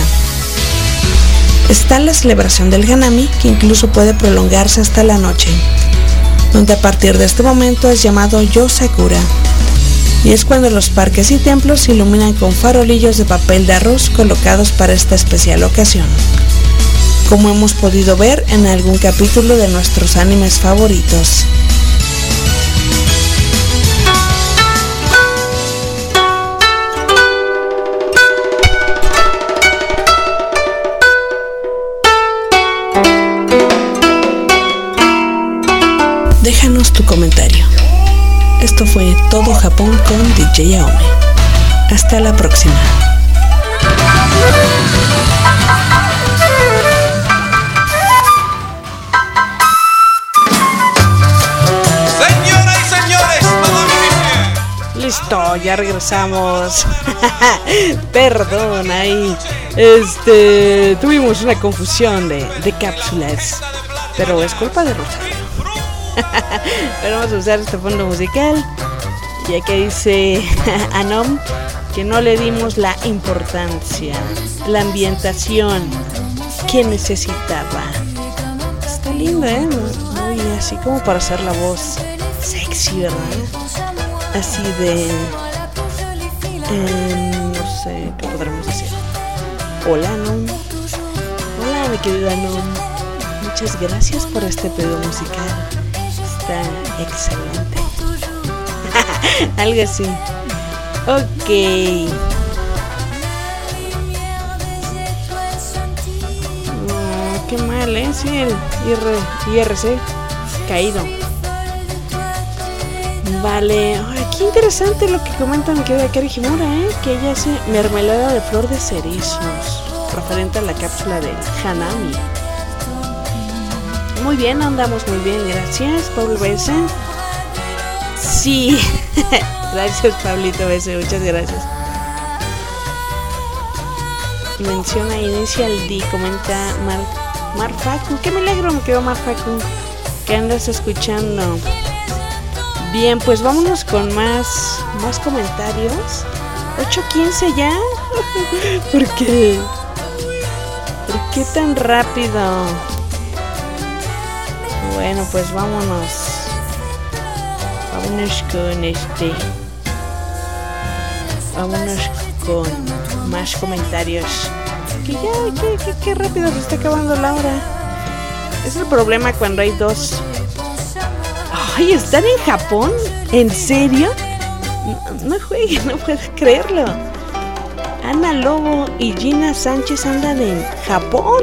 Está la celebración del Hanami, que incluso puede prolongarse hasta la noche, donde a partir de este momento es llamado Yo Sakura, y es cuando los parques y templos se iluminan con farolillos de papel de arroz colocados para esta especial ocasión, como hemos podido ver en algún capítulo de nuestros animes favoritos. Déjanos tu comentario. Esto fue Todo Japón con DJ Aomi. Hasta la próxima. Señoras y señores, todo bien. Listo, ya regresamos. Perdón, ahí tuvimos una confusión de cápsulas, pero es culpa de Rosario. Pero vamos a usar este fondo musical, ya que dice Anom que no le dimos la importancia, la ambientación que necesitaba. Está linda, muy así como para hacer la voz sexy, ¿verdad? Así de no sé qué podremos decir. Hola, ¿no? mi querida Nom. Muchas gracias por este pedido musical. Está excelente. Algo así. Ok. Qué mal, sí, el IRC caído. Vale. Ay, qué interesante lo que comenta mi querida Kari Himura, que ella hace mermelada de flor de cerizos, referente a la cápsula del Hanami. Muy bien, andamos muy bien, gracias, Pablo BS. Sí, gracias, Pablito BS, muchas gracias. Menciona Initial D, comenta Marfacu. Qué me alegro, me quedó Marfacu, que andas escuchando. Bien, pues vámonos con más comentarios. 8:15 ya. ¿Por qué? ¿Por qué tan rápido? Bueno, pues vámonos con más comentarios. Que ya, qué rápido se está acabando la hora. Es el problema cuando hay dos. Ay, ¿están en Japón? ¿En serio? No jueguen, no puedo creerlo. Ana Lobo y Gina Sánchez andan en Japón.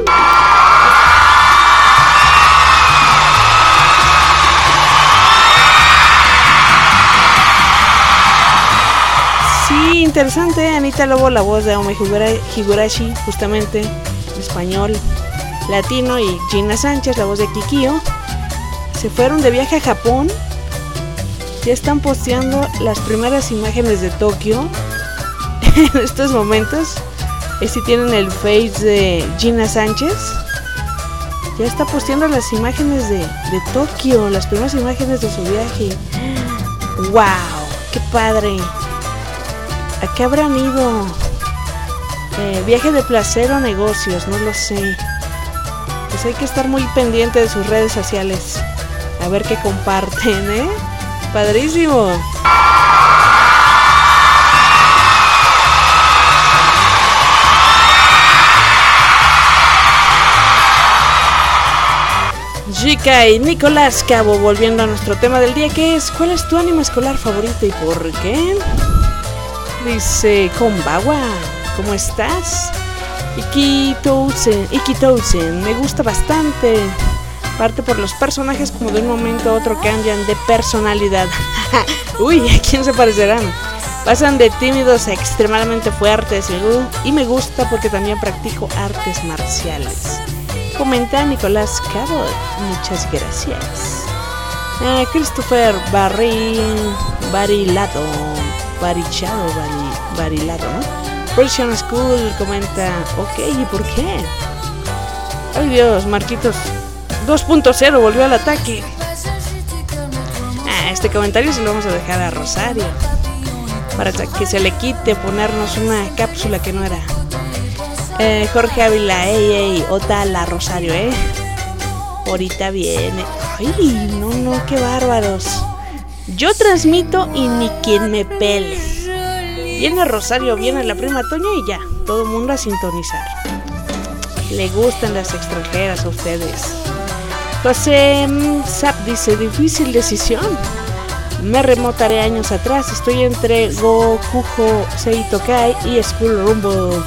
Sí, interesante. Anita Lobo, la voz de Ome Higurashi, justamente en español latino, y Gina Sánchez, la voz de Kikyo, se fueron de viaje a Japón. Ya están posteando las primeras imágenes de Tokio en estos momentos. Ahí sí tienen el face de Gina Sánchez. Ya está posteando las imágenes de Tokio, las primeras imágenes de su viaje. ¡Wow! ¡Qué padre! ¿A qué habrán ido? ¿Viaje de placer o negocios? No lo sé. Pues hay que estar muy pendiente de sus redes sociales. A ver qué comparten, ¡Padrísimo! Chica y Nicolás Cabo, volviendo a nuestro tema del día, que es ¿cuál es tu anime escolar favorito y por qué? Dice Konbawa, ¿cómo estás? Ikitousen, me gusta bastante. Parte por los personajes, como de un momento a otro cambian de personalidad. Uy, ¿a quién se parecerán? Pasan de tímidos a extremadamente fuertes y me gusta porque también practico artes marciales. Comenta Nicolás Cabo, muchas gracias. Christopher Barilado, ¿no? Persian School comenta, ok, ¿y por qué? Ay Dios, Marquitos 2.0 volvió al ataque. Este comentario se lo vamos a dejar a Rosario, para que se le quite ponernos una cápsula que no era. Jorge Ávila, Otala Rosario, ahorita viene. Ay, no, qué bárbaros. Yo transmito y ni quien me pele. Viene Rosario, viene la prima Toña y ya, todo el mundo a sintonizar. Le gustan las extranjeras a ustedes. José Zap dice, difícil decisión. Me remontaré años atrás, estoy entre Gokujo Seitokai y School Rumble.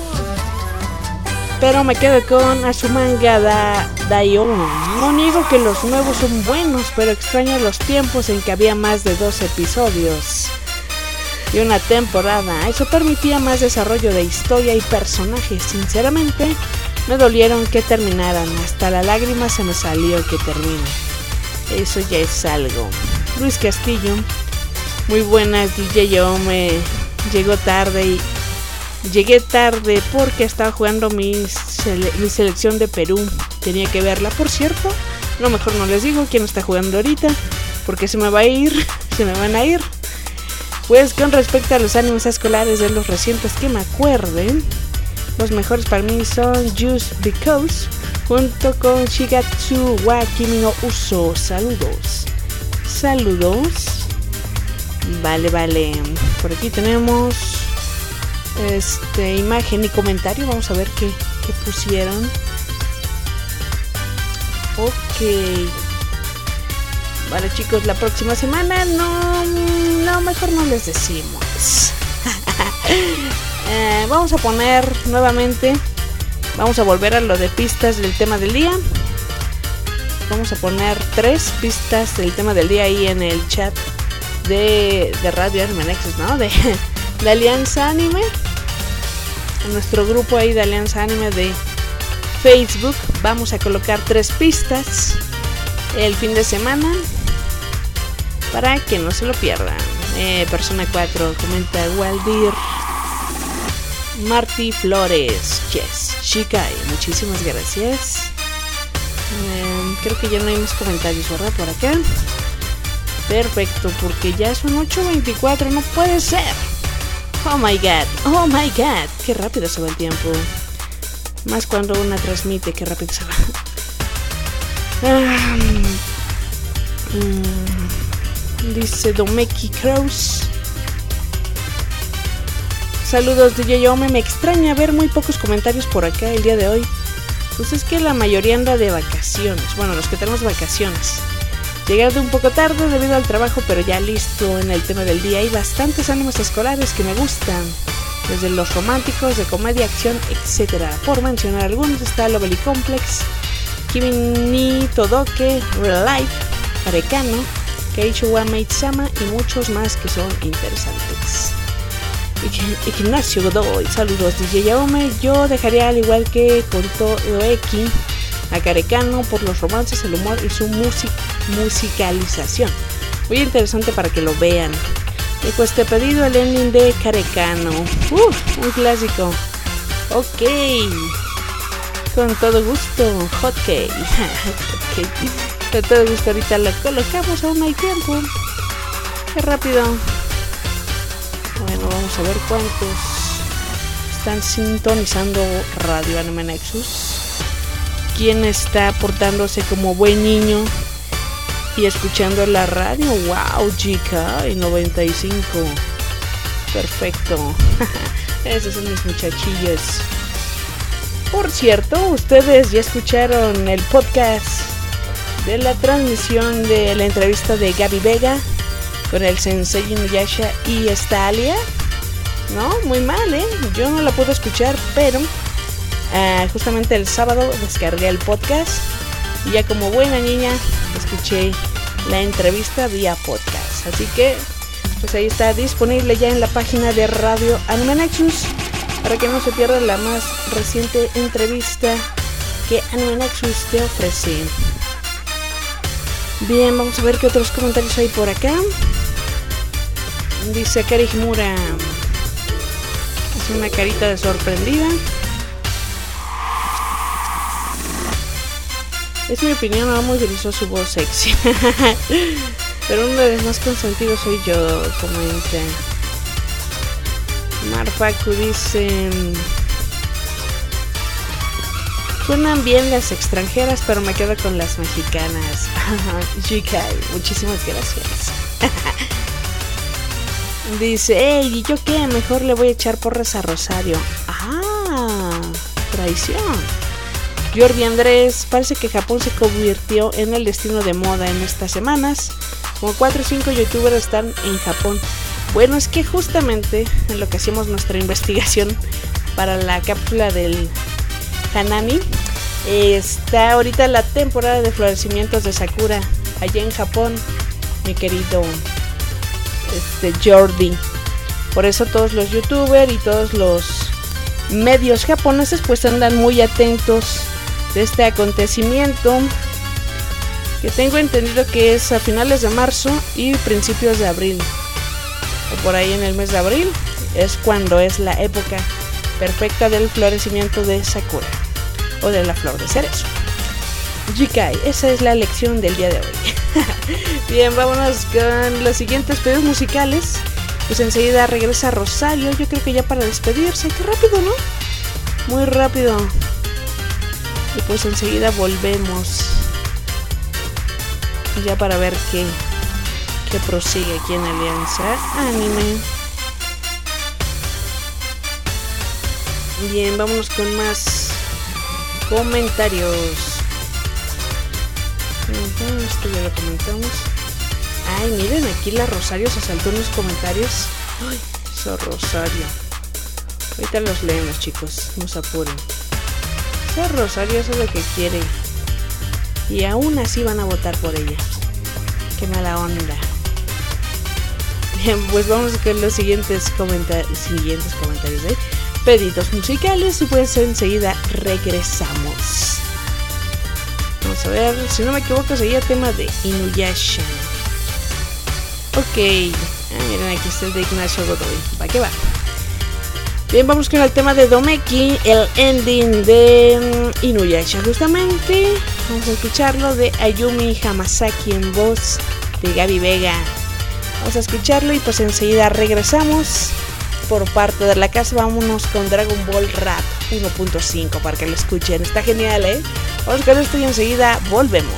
Pero me quedo con Azumanga Daioh. No niego que los nuevos son buenos, pero extraño los tiempos en que había más de 2 episodios y una temporada. Eso permitía más desarrollo de historia y personajes. Sinceramente, me dolieron que terminaran. Hasta la lágrima se me salió que termine. Eso ya es algo. Luis Castillo, muy buenas, DJ. Yo me llegué tarde porque estaba jugando mi selección de Perú. Tenía que verla, por cierto. No, mejor no les digo quién está jugando ahorita, porque se me van a ir. Pues con respecto a los animes escolares de los recientes que me acuerden, los mejores para mí son Just Because junto con Shigatsu wa Kimi no Uso. Saludos. Vale. Por aquí tenemos imagen y comentario. Vamos a ver qué pusieron. Ok. Vale, chicos, la próxima semana mejor no les decimos. Vamos a poner nuevamente, vamos a volver a lo de pistas del tema del día. Vamos a poner 3 pistas del tema del día ahí en el chat de Radio Anime Nexus, ¿no? De Alianza Anime. En nuestro grupo ahí de Alianza Anime de Facebook vamos a colocar 3 pistas el fin de semana para que no se lo pierdan. Persona 4 comenta Waldir. Marty Flores, yes, Shikai, muchísimas gracias. Creo que ya no hay más comentarios, ¿verdad? Por acá. Perfecto, porque ya son 8:24, no puede ser. Oh my god, qué rápido se va el tiempo. Más cuando una transmite, qué rápido se va. Dice Domeki Kraus. Saludos DJ Ome, me extraña ver muy pocos comentarios por acá el día de hoy. Pues es que la mayoría anda de vacaciones. Bueno, los que tenemos vacaciones. Llegué un poco tarde debido al trabajo, pero ya listo en el tema del día. Hay bastantes animes escolares que me gustan. Desde los románticos, de comedia, acción, etc. Por mencionar algunos está Lovely Complex, Kimi ni Todoke, Real Life, Karekano, Keiichi wa Maid-sama y muchos más que son interesantes. Ignacio Godoy, saludos DJ Yaome. Yo dejaría al igual que con Todoeki a Karekano por los romances, el humor y su musicalización. Muy interesante para que lo vean. Dejo este pedido, el ending de Karekano. Un clásico. Ok. Con todo gusto. Hotkey. Con todo gusto ahorita lo colocamos, aún hay tiempo. Qué rápido. Bueno, vamos a ver cuántos están sintonizando Radio Anime Nexus. ¿Quién está portándose como buen niño y escuchando la radio? ¡Wow, chica! Y 95. Perfecto. Esos son mis muchachillos. Por cierto, ustedes ya escucharon el podcast de la transmisión de la entrevista de Gaby Vega con el Sensei Inuyasha y esta Alia. No, muy mal, yo no la pude escuchar, pero justamente el sábado descargué el podcast y ya como buena niña escuché la entrevista vía podcast. Así que pues ahí está disponible ya en la página de Radio Anime Nexus para que no se pierda la más reciente entrevista que Anime Nexus te ofrece. Bien, vamos a ver qué otros comentarios hay por acá. Dice Kari Himura, hace una carita de sorprendida. Es mi opinión, no muy utilizó su voz sexy. Pero uno de los más consentidos soy yo, comenta. Marfaku dice, suenan bien las extranjeras, pero me quedo con las mexicanas. Shikai, muchísimas gracias. Dice, hey, ¿y yo qué? Mejor le voy a echar porras a Rosario. Traición. Jordi Andrés, parece que Japón se convirtió en el destino de moda en estas semanas. Como 4 o 5 youtubers están en Japón. Bueno, es que justamente en lo que hacíamos nuestra investigación para la cápsula del Hanami, está ahorita la temporada de florecimientos de Sakura allá en Japón, mi querido Jordi. Por eso todos los youtubers y todos los medios japoneses pues andan muy atentos de este acontecimiento, que tengo entendido que es a finales de marzo y principios de abril, o por ahí en el mes de abril es cuando es la época perfecta del florecimiento de Sakura o de la flor de cerezo. Jikai, esa es la lección del día de hoy. Bien, vámonos con los siguientes pedidos musicales. Pues enseguida regresa Rosario, yo creo que ya para despedirse. Qué rápido, ¿no? Muy rápido. Y pues enseguida volvemos ya para ver qué prosigue aquí en Alianza Anime. Bien, vámonos con más comentarios. Esto ya lo comentamos. Ay, miren, aquí la Rosario se saltó en los comentarios. Ay, esa Rosario. Ahorita los leemos, chicos, no se apuren. Esa Rosario es lo que quiere. Y aún así van a votar por ella. Qué mala onda. Bien, pues vamos con los siguientes comentarios, pedidos musicales y pues enseguida regresamos. Vamos a ver, si no me equivoco sería tema de Inuyasha. Ok, miren, aquí está el de Ignacio Godoy. Va que va. Bien, vamos con el tema de Domeki, el ending de Inuyasha justamente. Vamos a escucharlo de Ayumi Hamasaki en voz de Gaby Vega. Vamos a escucharlo y pues enseguida regresamos. Por parte de la casa vámonos con Dragon Ball Rap 1.5 para que lo escuchen. Está genial, ¿eh? Vamos con esto y enseguida volvemos.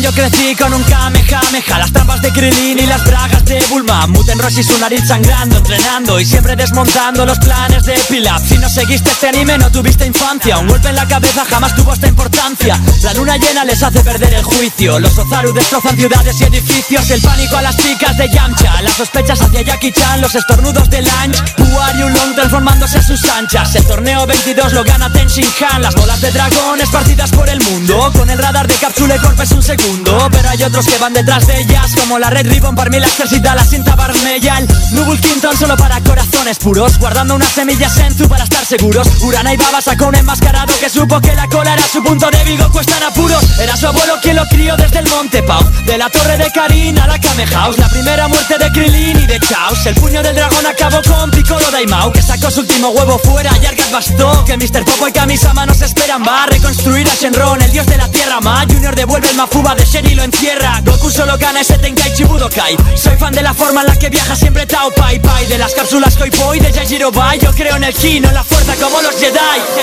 yo crecí con un Kamehameha, las trampas de Krillin y las bragas de Bulma, Muten Roshi, su nariz sangrando, entrenando y siempre desmontando los planes de Pilaf. Si no seguiste este anime no tuviste infancia, un golpe en la cabeza jamás tuvo esta importancia. La luna llena les hace perder el juicio, los Ozaru destrozan ciudades y edificios, el pánico a las chicas de Yamcha, las sospechas hacia Jackie Chan, los estornudos de Lange, Puar y Ulong transformándose a sus anchas. El torneo 22 lo gana Ten Shin Han, las bolas de dragón esparcidas por el mundo, con el radar de Capsule Corp es un segundo, pero hay otros que van detrás de ellas, como la Red Ribbon, Parmil Access y la cinta Barmella, el Nubul Quinton solo para corazones puros, guardando unas semillas Senzu para estar seguros. Urana y Baba sacó un enmascarado que supo que la cola era su punto débil, Goku están apuros. Era su abuelo quien lo crió desde el Monte Pau, de la torre de Karin a la Kame House, la primera muerte de Krillin y de Chaos. El puño del dragón acabó con Piccolo Daimao, que sacó su último huevo fuera y Argat bastó, que Mr. Popo y Kamisama nos esperan. Va a reconstruir a Shenron, el dios de la tierra. Ma Junior devuelve el Mafuba de Shen y lo encierra. Goku solo gana ese Tenkaichi Budokai. Soy fan de la forma en la que viaja siempre Tao Pai Pai, de las cápsulas Koi Poi, de Yaijiro Bai. Yo creo en el Ki, no en la fuerza como los Jedi.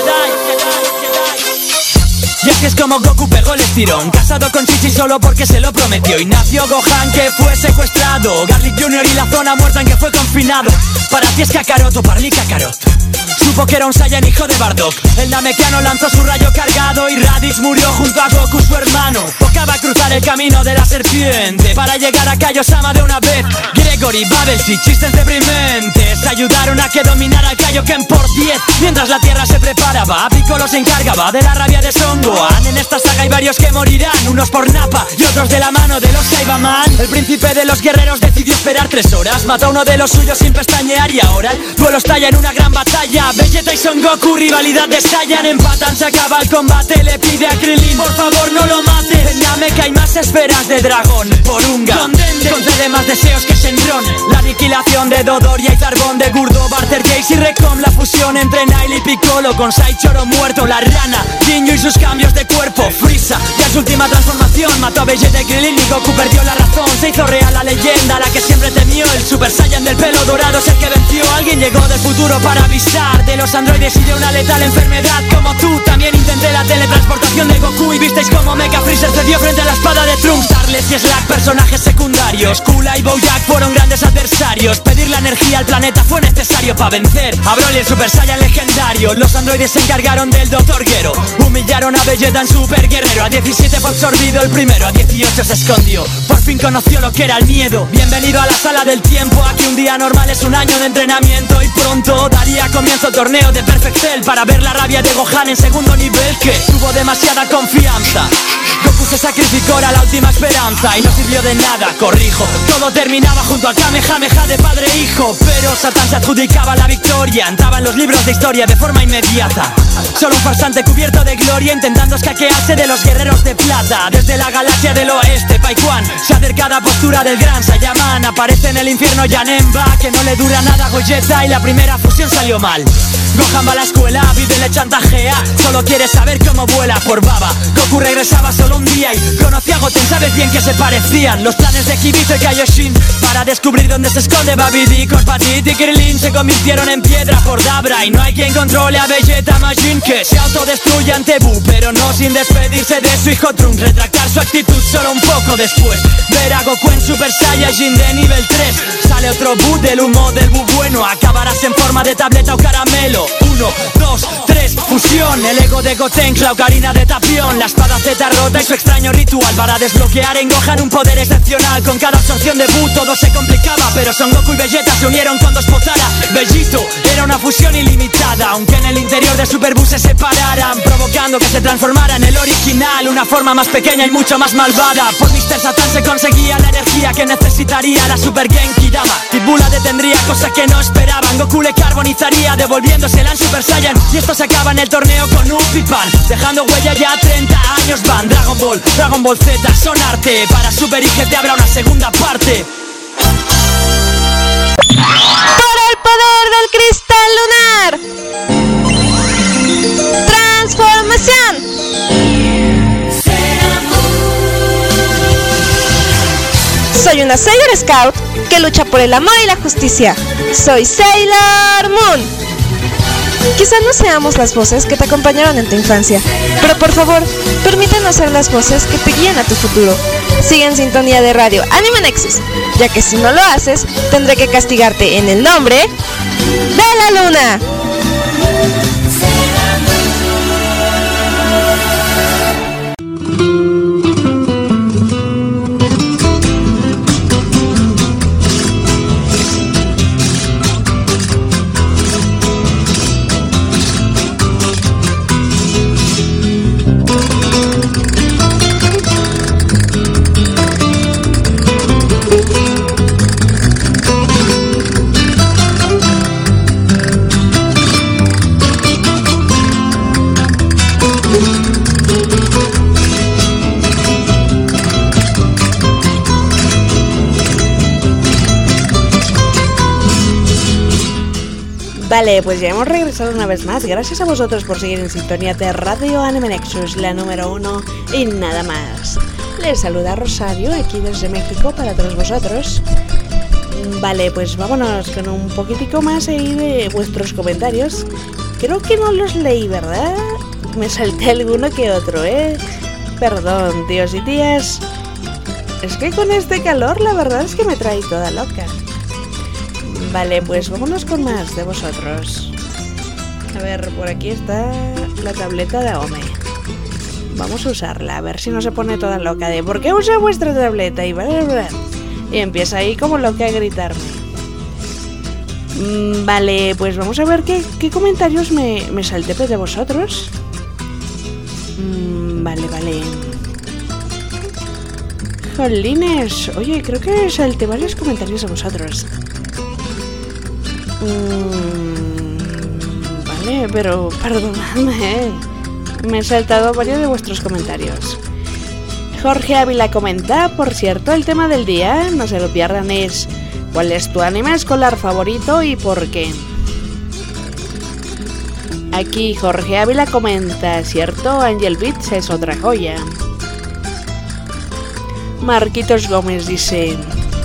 Y es que es como Goku pegó el estirón, casado con Chichi solo porque se lo prometió. Y nació Gohan que fue secuestrado, Garlic Jr. y la zona muerta en que fue confinado. Para ti es Kakaroto, Parli Kakarot. Supo que era un Saiyan hijo de Bardock. El Namekiano lanzó su rayo cargado y Raditz murió junto a Goku su hermano. Tocaba cruzar el camino de la serpiente para llegar a Kaiosama de una vez. Gregory, Babels y chistes deprimentes ayudaron a que dominara a Kaioken por 10. Mientras la tierra se preparaba, Piccolo se encargaba de la rabia de Son Gohan. En esta saga hay varios que morirán, unos por Nappa y otros de la mano de los Saibaman. El príncipe de los guerreros decidió esperar 3 horas, mató a uno de los suyos sin pestañear y ahora el duelo estalla en una gran batalla. Vegeta y Son Goku, rivalidad de Saiyan, empatan, se acaba el combate, le pide a Krillin, por favor no lo mates. En Namek hay más esferas de dragón, Porunga concede más deseos que Shenron. La aniquilación de Dodoria y Zarbon, de Gurdo, Barter, Jace y Recom. La fusión entre Nile y Piccolo con Saichoro muerto, la rana, Jinyu y sus cambios de cuerpo. Frieza, ya su última transformación, mató a Vegeta y Krillin y Goku perdió la razón. Se hizo real la leyenda, la que siempre temió. El Super Saiyan del pelo dorado es el que venció. Alguien llegó del futuro para avisar de los androides y de una letal enfermedad. Como tú, también intenté la teletransportación de Goku y visteis como Mecha Freezer cedió frente a la espada de Trunks. Starless y Slack, personajes secundarios. Kula y Bojack fueron grandes adversarios. Pedir la energía al planeta fue necesario para vencer a Broly, el Super Saiyan legendario. Los androides se encargaron del Dr. Gero, humillaron a Vegeta en Super Guerrero. A 17 fue absorbido el primero, a 18 se escondió. Por fin conoció lo que era el miedo. Bienvenido a la sala del tiempo, aquí un día normal es un año de entrenamiento. Y pronto daría comienzo el torneo de Perfect Cell para ver la rabia de Gohan en segundo nivel, que tuvo demasiada confianza. Goku se sacrificó, era la última esperanza y no sirvió de nada, corrijo. Todo terminaba junto al Kamehameha de padre e hijo, pero Satan se adjudicaba la victoria. Entraba en los libros de historia de forma inmediata. Solo un farsante cubierto de gloria intentando escaquearse de los guerreros de plata. Desde la galaxia del oeste, Pai Quan se acerca a la postura del gran Saiyaman. Aparece en el infierno Janemba, que no le dura nada a Gogeta y la primera fusión salió mal. Gohan va a la escuela, Videl le chantajea, solo quiere saber cómo vuela por baba. Goku regresaba solo un día y conocía a Goten, sabes bien que se parecían. Los planes de Kibito y Kaioshin para descubrir dónde se esconde Babidi, Corpatit y Krillin se convirtieron en piedra por Dabra. Y no hay quien controle a Vegeta Majin, que se autodestruye ante Buu, pero no sin despedirse de su hijo Trunks. Retractar su actitud solo un poco después. Ver a Goku en Super Saiyajin de nivel 3. Sale otro Buu del humo del Buu bueno. Acabarás en forma de tableta o caramelo. 1, 2, 3, fusión. El ego de Goten, la ocarina de Tapión. La espada Z rota y su extraño ritual para desbloquear en Gohan un poder excepcional. Con cada absorción de Buu todo se complicaba, pero Son Goku y Vegeta se unieron con 2 Potara. Vegito era una fusión ilimitada, aunque en el interior de Super Buu se separaran, provocando que se transformara en el original, una forma más pequeña y mucho más malvada. Por Mr. Satan se conseguía la energía que necesitaría la Super Genki Dama. Kid Buu la detendría, cosa que no esperaban. Goku le carbonizaría, devolviéndosela en Super Saiyan. Y esto se acaba en el torneo con Upipan, dejando huella ya 30 años van. Dragon Ball Z son arte. Para Super y GT habrá una segunda parte. Por el poder del cristal lunar, transformación. Soy una Sailor Scout que lucha por el amor y la justicia. Soy Sailor Moon. Quizá no seamos las voces que te acompañaron en tu infancia, pero por favor, permítanos ser las voces que te guían a tu futuro. Sigue en sintonía de radio Anime Nexus, ya que si no lo haces, tendré que castigarte en el nombre de la luna. Vale, pues ya hemos regresado una vez más. Gracias a vosotros por seguir en sintonía de Radio Anime Nexus, la número 1 y nada más. Les saluda Rosario aquí desde México para todos vosotros. Vale, pues vámonos con un poquitico más ahí de vuestros comentarios. Creo que no los leí, ¿verdad? Me salté alguno que otro, Perdón, tíos y tías. Es que con este calor la verdad es que me trae toda loca. Vale, pues vámonos con más de vosotros. A ver, por aquí está la tableta de Aome. Vamos a usarla, a ver si no se pone toda loca de ¿por qué usa vuestra tableta? Y empieza ahí como loca a gritarme. Vale, pues vamos a ver qué comentarios me salté de vosotros. Vale. Jolines, oye, creo que salté varios comentarios de vosotros. Vale, pero perdonadme, me he saltado varios de vuestros comentarios. Jorge Ávila comenta, por cierto, el tema del día, no se lo pierdan, es ¿cuál es tu anime escolar favorito y por qué? Aquí Jorge Ávila comenta, cierto, Angel Beats es otra joya. Marquitos Gómez dice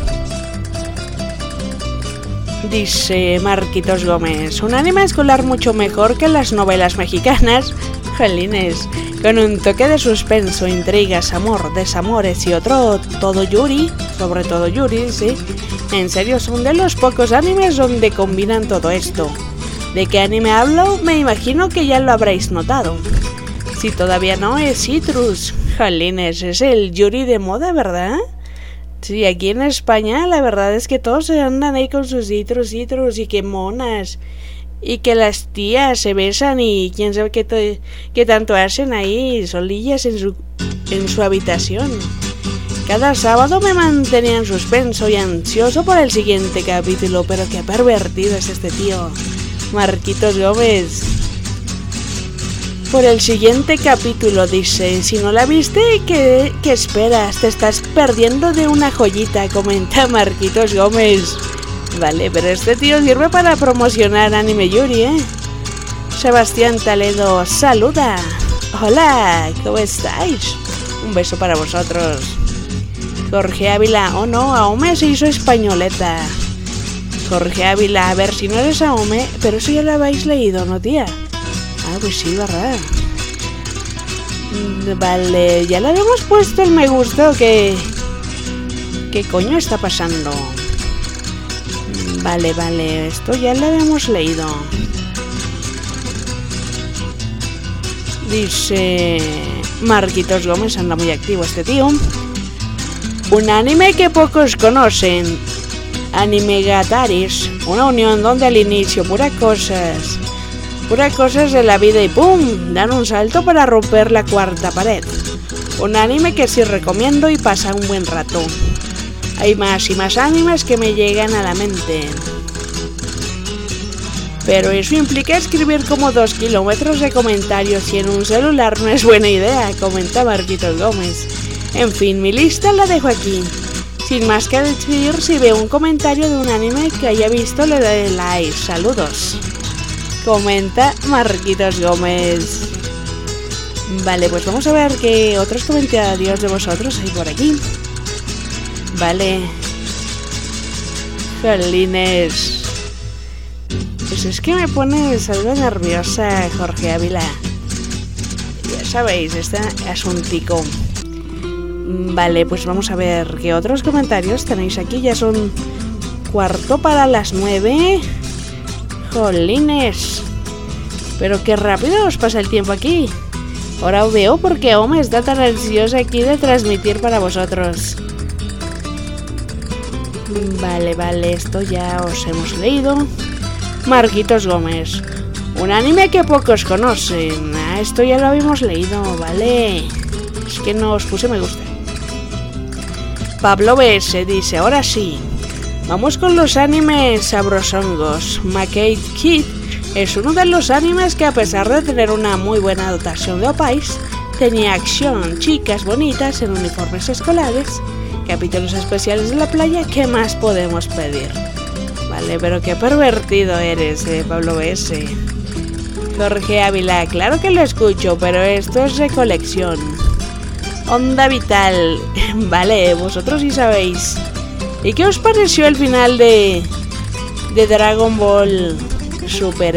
Marquitos Gómez, un anime escolar mucho mejor que las novelas mexicanas, jolines, con un toque de suspenso, intrigas, amor, desamores y otro todo yuri, sobre todo yuri, sí. En serio, son de los pocos animes donde combinan todo esto. ¿De qué anime hablo? Me imagino que ya lo habréis notado. Si todavía no, es Citrus, jolines, es el yuri de moda, ¿verdad? Sí, aquí en España la verdad es que todos se andan ahí con sus citrus y que monas. Y que las tías se besan y quién sabe qué tanto hacen ahí solillas en su habitación. Cada sábado me mantenía en suspenso y ansioso por el siguiente capítulo, pero qué pervertido es este tío. Marquitos Gómez. Por el siguiente capítulo, dice, si no la viste, ¿qué esperas? Te estás perdiendo de una joyita, comenta Marquitos Gómez. Vale, pero este tío sirve para promocionar Anime Yuri, Sebastián Toledo, saluda. Hola, ¿cómo estáis? Un beso para vosotros. Jorge Ávila, oh no, Aome se hizo españoleta. Jorge Ávila, a ver si no eres Aome, pero eso ya lo habéis leído, ¿no, tía? Ah, pues sí, ¿verdad? Vale, ya le habíamos puesto el me gusta, ¿qué coño está pasando? Vale, esto ya lo habíamos leído. Dice Marquitos Gómez, anda muy activo este tío. Un anime que pocos conocen, Anime Gataris, una unión donde al inicio puras cosas de la vida y ¡pum! Dan un salto para romper la cuarta pared. Un anime que sí recomiendo y pasa un buen rato. Hay más y más animes que me llegan a la mente. Pero eso implica escribir como 2 kilómetros de comentarios y en un celular no es buena idea, comenta Marquitos Gómez. En fin, mi lista la dejo aquí. Sin más que decir, si veo un comentario de un anime que haya visto, le daré like. Saludos. Comenta Marquitos Gómez. Vale, pues vamos a ver qué otros comentarios de vosotros hay por aquí. Vale. Jolines. Pues es que me pones algo nerviosa, Jorge Ávila. Ya sabéis, este asuntico. Vale, pues vamos a ver qué otros comentarios tenéis aquí. Ya son 8:45. Jolines. Pero qué rápido os pasa el tiempo aquí. Ahora veo por qué Ome está tan ansiosa aquí de transmitir para vosotros. Vale, esto ya os hemos leído. Marquitos Gómez. Un anime que pocos conocen. Esto ya lo habíamos leído, ¿vale? Es que no os puse me gusta. Pablo BS dice, ahora sí. Vamos con los animes sabrosongos. Macade Kid es uno de los animes que, a pesar de tener una muy buena dotación de opais, tenía acción, chicas bonitas en uniformes escolares, capítulos especiales de la playa. ¿Qué más podemos pedir? Vale, pero qué pervertido eres, Pablo BS. Jorge Ávila, claro que lo escucho, pero esto es recolección. Onda Vital, vale, vosotros sí sabéis. ¿Y qué os pareció el final de Dragon Ball Super,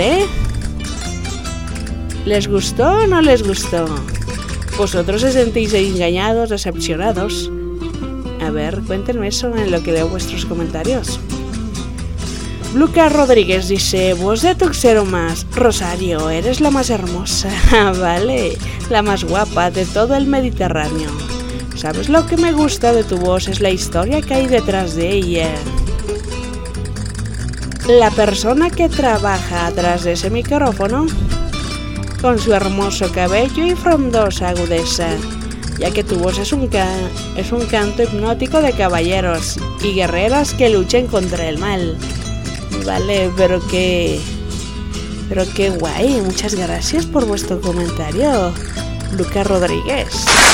¿Les gustó o no les gustó? ¿Vosotros os sentís engañados, decepcionados? A ver, cuéntenme eso en lo que leo vuestros comentarios. Lucas Rodríguez dice, voz de Tuxero más, Rosario, eres la más hermosa, vale, la más guapa de todo el Mediterráneo. ¿Sabes lo que me gusta de tu voz? Es la historia que hay detrás de ella. La persona que trabaja atrás de ese micrófono, con su hermoso cabello y frondosa agudeza, ya que tu voz es un canto hipnótico de caballeros y guerreras que luchen contra el mal. Vale, pero qué guay, muchas gracias por vuestro comentario, Lucas Rodríguez.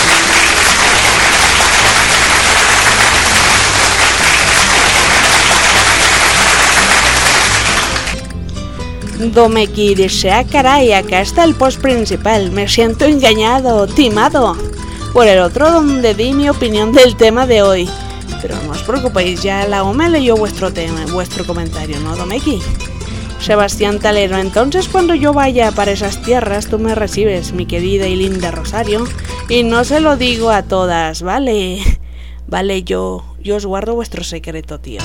Domeki dice, caray, acá está el post principal, me siento engañado, timado por el otro donde di mi opinión del tema de hoy. Pero no os preocupéis, ya la OME leyó vuestro comentario, ¿no, Domeki? Sebastián Talero, entonces cuando yo vaya para esas tierras tú me recibes, mi querida y linda Rosario, y no se lo digo a todas, ¿vale? Vale, yo os guardo vuestro secreto, tío.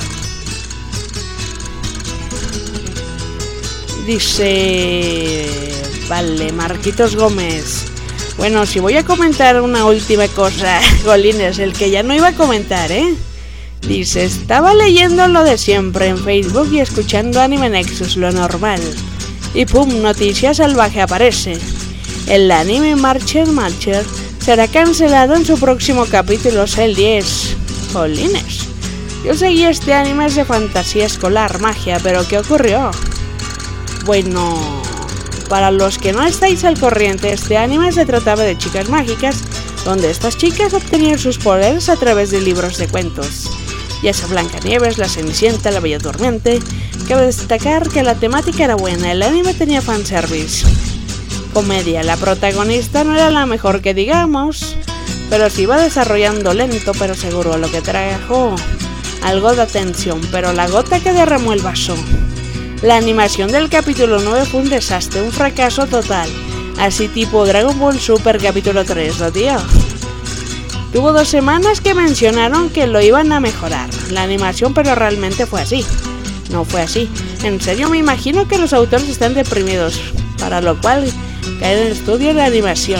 Dice... Vale, Marquitos Gómez. Bueno, si voy a comentar una última cosa, Golines, el que ya no iba a comentar, Dice, estaba leyendo lo de siempre en Facebook y escuchando Anime Nexus, lo normal. Y pum, noticia salvaje aparece. El anime Marcher será cancelado en su próximo capítulo, el 10. Jolines. Yo seguí este anime de fantasía escolar, magia, pero ¿qué ocurrió? Bueno, para los que no estáis al corriente, este anime se trataba de chicas mágicas, donde estas chicas obtenían sus poderes a través de libros de cuentos. Ya sea Blancanieves, La Cenicienta, La Bella Durmiente. Cabe destacar que la temática era buena, el anime tenía fanservice. Comedia, la protagonista no era la mejor que digamos, pero se iba desarrollando lento pero seguro, lo que trajo algo de atención, pero la gota que derramó el vaso. La animación del capítulo 9 fue un desastre, un fracaso total, así tipo Dragon Ball Super capítulo 3, ¿no, tío? Tuvo 2 semanas que mencionaron que lo iban a mejorar, la animación, pero realmente fue así. No fue así. En serio, me imagino que los autores están deprimidos, para lo cual caen en el estudio de animación.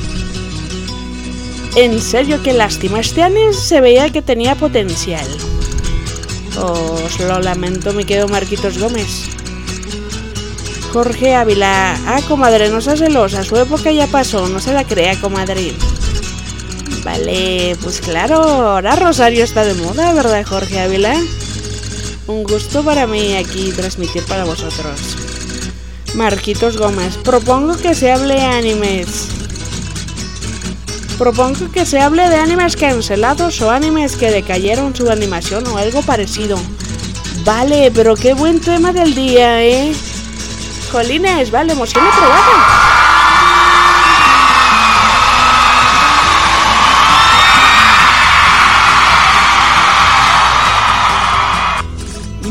En serio, qué lástima, este anime se veía que tenía potencial. Os lo lamento, me quedo Marquitos Gómez. Jorge Ávila, comadre, no seas celosa, su época ya pasó, no se la crea, comadre. Vale, pues claro, ahora Rosario está de moda, ¿verdad, Jorge Ávila? Un gusto para mí aquí transmitir para vosotros. Marquitos Gómez, propongo que se hable de animes cancelados o animes que decayeron su animación o algo parecido. Vale, pero qué buen tema del día, Jolines, vale, emoción y trabajo.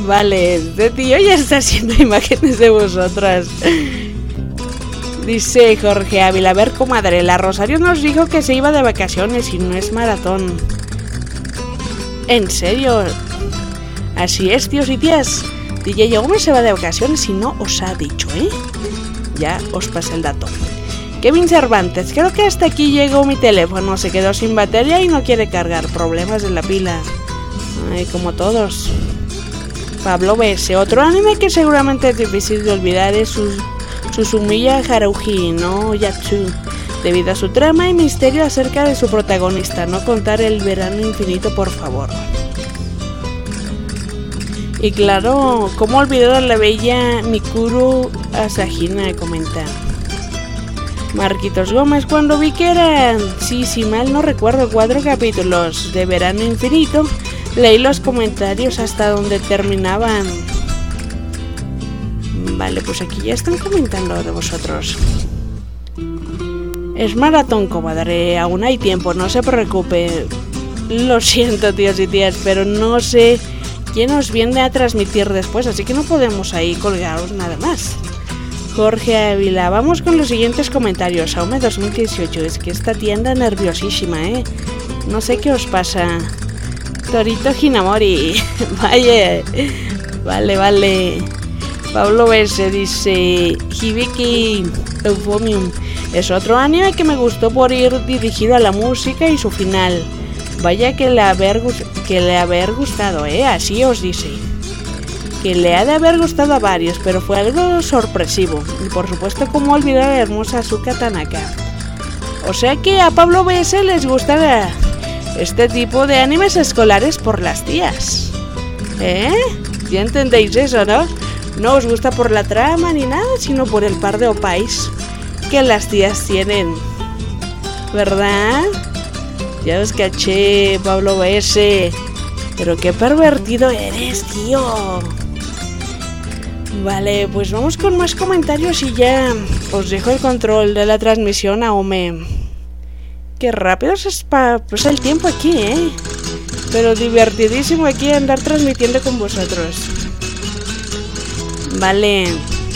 Vale, este tío ya está haciendo imágenes de vosotras. Dice Jorge Ávila, a ver, comadre, la Rosario nos dijo que se iba de vacaciones y no es maratón. ¿En serio? Así es, tíos y tías. DJ Yaume se va de vacaciones y no os ha dicho, ¿eh? Ya os pasé el dato. Kevin Cervantes, creo que hasta aquí llegó mi teléfono, se quedó sin batería y no quiere cargar, problemas de la pila. Ay, como todos. Pablo BS, otro anime que seguramente es difícil de olvidar es Suzumiya Haruhi no Yatsu, debido a su trama y misterio acerca de su protagonista, no contar el verano infinito, por favor. Y claro, ¿cómo olvidar a la bella Mikuru Asahina? Comenta Marquitos Gómez, cuando vi que eran, si mal no recuerdo, 4 capítulos de Verano Infinito, leí los comentarios hasta donde terminaban. Vale, pues aquí ya están comentando de vosotros. Es maratón, comadre, aún hay tiempo, no se preocupe. Lo siento, tíos y tías, pero no sé quién nos viene a transmitir después, así que no podemos ahí colgaros nada más. Jorge Ávila, vamos con los siguientes comentarios. Aume 2018, es que esta tienda nerviosísima, no sé qué os pasa. Torito Hinamori, vaya, vale. Pablo BS dice, Hibiki Euphonium, es otro anime que me gustó por ir dirigido a la música y su final. Vaya que le haber gustado, así os dice. Que le ha de haber gustado a varios, pero fue algo sorpresivo. Y por supuesto, cómo olvidar a la hermosa Asuka Tanaka. O sea que a Pablo BS les gusta este tipo de animes escolares por las tías. ¿Ya entendéis eso, no? No os gusta por la trama ni nada, sino por el par de opais que las tías tienen, ¿verdad? Ya os caché, Pablo BS. Pero qué pervertido eres, tío. Vale, pues vamos con más comentarios y ya os dejo el control de la transmisión a Ome. Qué rápido se pasa el tiempo aquí, pero divertidísimo aquí andar transmitiendo con vosotros. Vale.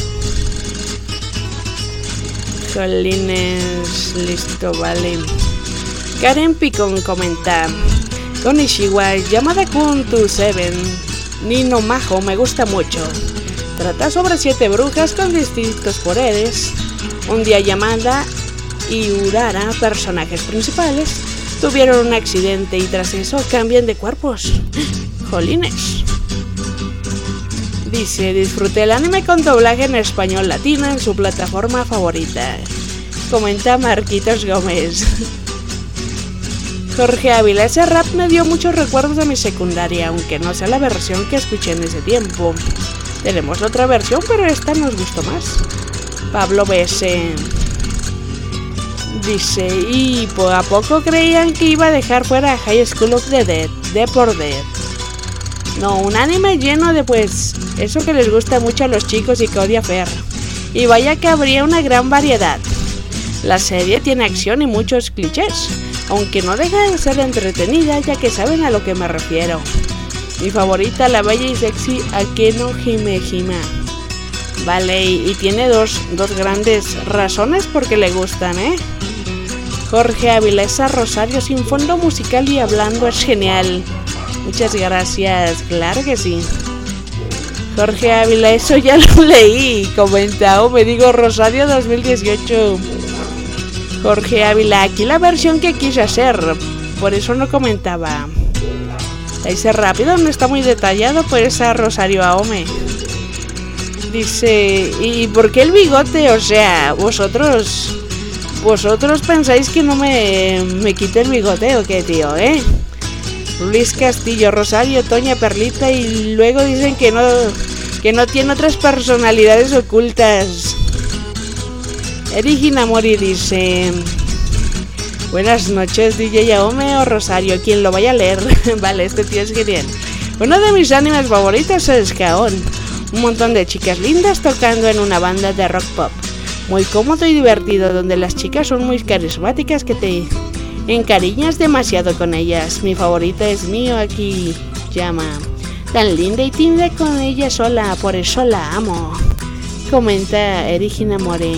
Jolines, listo, vale. Karen Picón comenta: Konnichiwa, Yamada Kun 27, Nino Majo, me gusta mucho. Trata sobre 7 brujas con distintos poderes. Un día Yamada y Urara, personajes principales, tuvieron un accidente y tras eso cambian de cuerpos. Jolines. Dice, disfruté el anime con doblaje en español latino en su plataforma favorita. Comenta Marquitos Gómez. Jorge Ávila, ese rap me dio muchos recuerdos de mi secundaria, aunque no sea la versión que escuché en ese tiempo. Tenemos otra versión, pero esta nos gustó más. Pablo BS dice, ¿y a poco creían que iba a dejar fuera High School of the Dead, de por Dead? No, un anime lleno de eso que les gusta mucho a los chicos y que odia Fer. Y vaya que habría una gran variedad. La serie tiene acción y muchos clichés, aunque no deja de ser entretenida, ya que saben a lo que me refiero. Mi favorita, la bella y sexy Akeno Himehima. Vale, y tiene dos grandes razones por qué le gustan, Jorge Ávila, esa Rosario sin fondo musical y hablando es genial. Muchas gracias, claro que sí. Jorge Ávila, eso ya lo leí, comentado, me digo Rosario 2018. Jorge Ávila, aquí la versión que quise hacer, por eso no comentaba. Dice rápido, no está muy detallado por esa Rosario Aome. Dice, ¿y por qué el bigote? O sea, vosotros pensáis que no me quite el bigote o qué, tío, Luis Castillo, Rosario, Toña, Perlita, y luego dicen que no tiene otras personalidades ocultas. Eri Hinamori dice, buenas noches, DJ Yaome o Rosario, quien lo vaya a leer. Vale, este tío es genial. Uno de mis animes favoritos es Kaon. Un montón de chicas lindas tocando en una banda de rock pop. Muy cómodo y divertido, donde las chicas son muy carismáticas que te encariñas demasiado con ellas. Mi favorita es Mio Akiyama. Tan linda y tímida con ella sola, por eso la amo. Comenta Erigina More.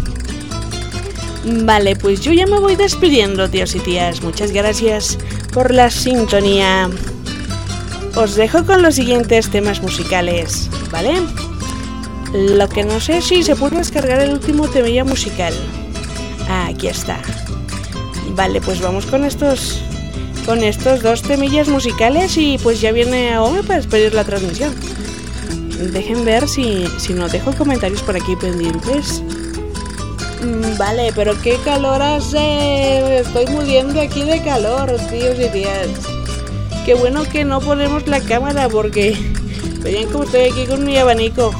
Vale, pues yo ya me voy despidiendo, tíos y tías. Muchas gracias por la sintonía. Os dejo con los siguientes temas musicales, ¿vale? Lo que no sé si se puede descargar el último temilla musical. Ah, aquí está. Vale, pues vamos con estos dos temillas musicales y pues ya viene Aome para despedir la transmisión. Dejen ver si no dejo comentarios por aquí pendientes. Vale, pero qué calor hace. Me estoy muriendo aquí de calor, tíos y tías. Qué bueno que no ponemos la cámara porque vean cómo estoy aquí con mi abanico.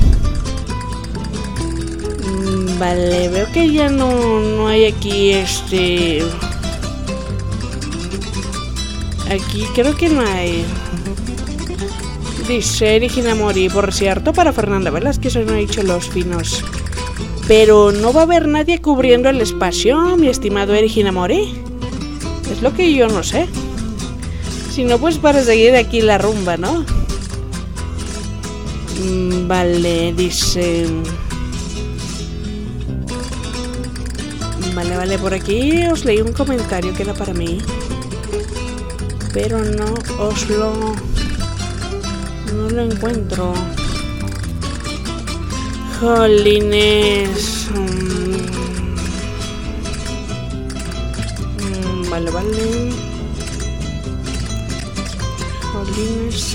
Vale, veo que ya no hay aquí Aquí creo que no hay. Dice Regina Mori, por cierto, para Fernanda Velázquez no he dicho los finos. Pero no va a haber nadie cubriendo el espacio, mi estimado Regina Mori. Es lo que yo no sé. Si no, pues para seguir aquí la rumba, ¿no? Vale, dice... Vale, por aquí os leí un comentario que era para mí. Pero no lo encuentro. Jolines. Vale. Jolines,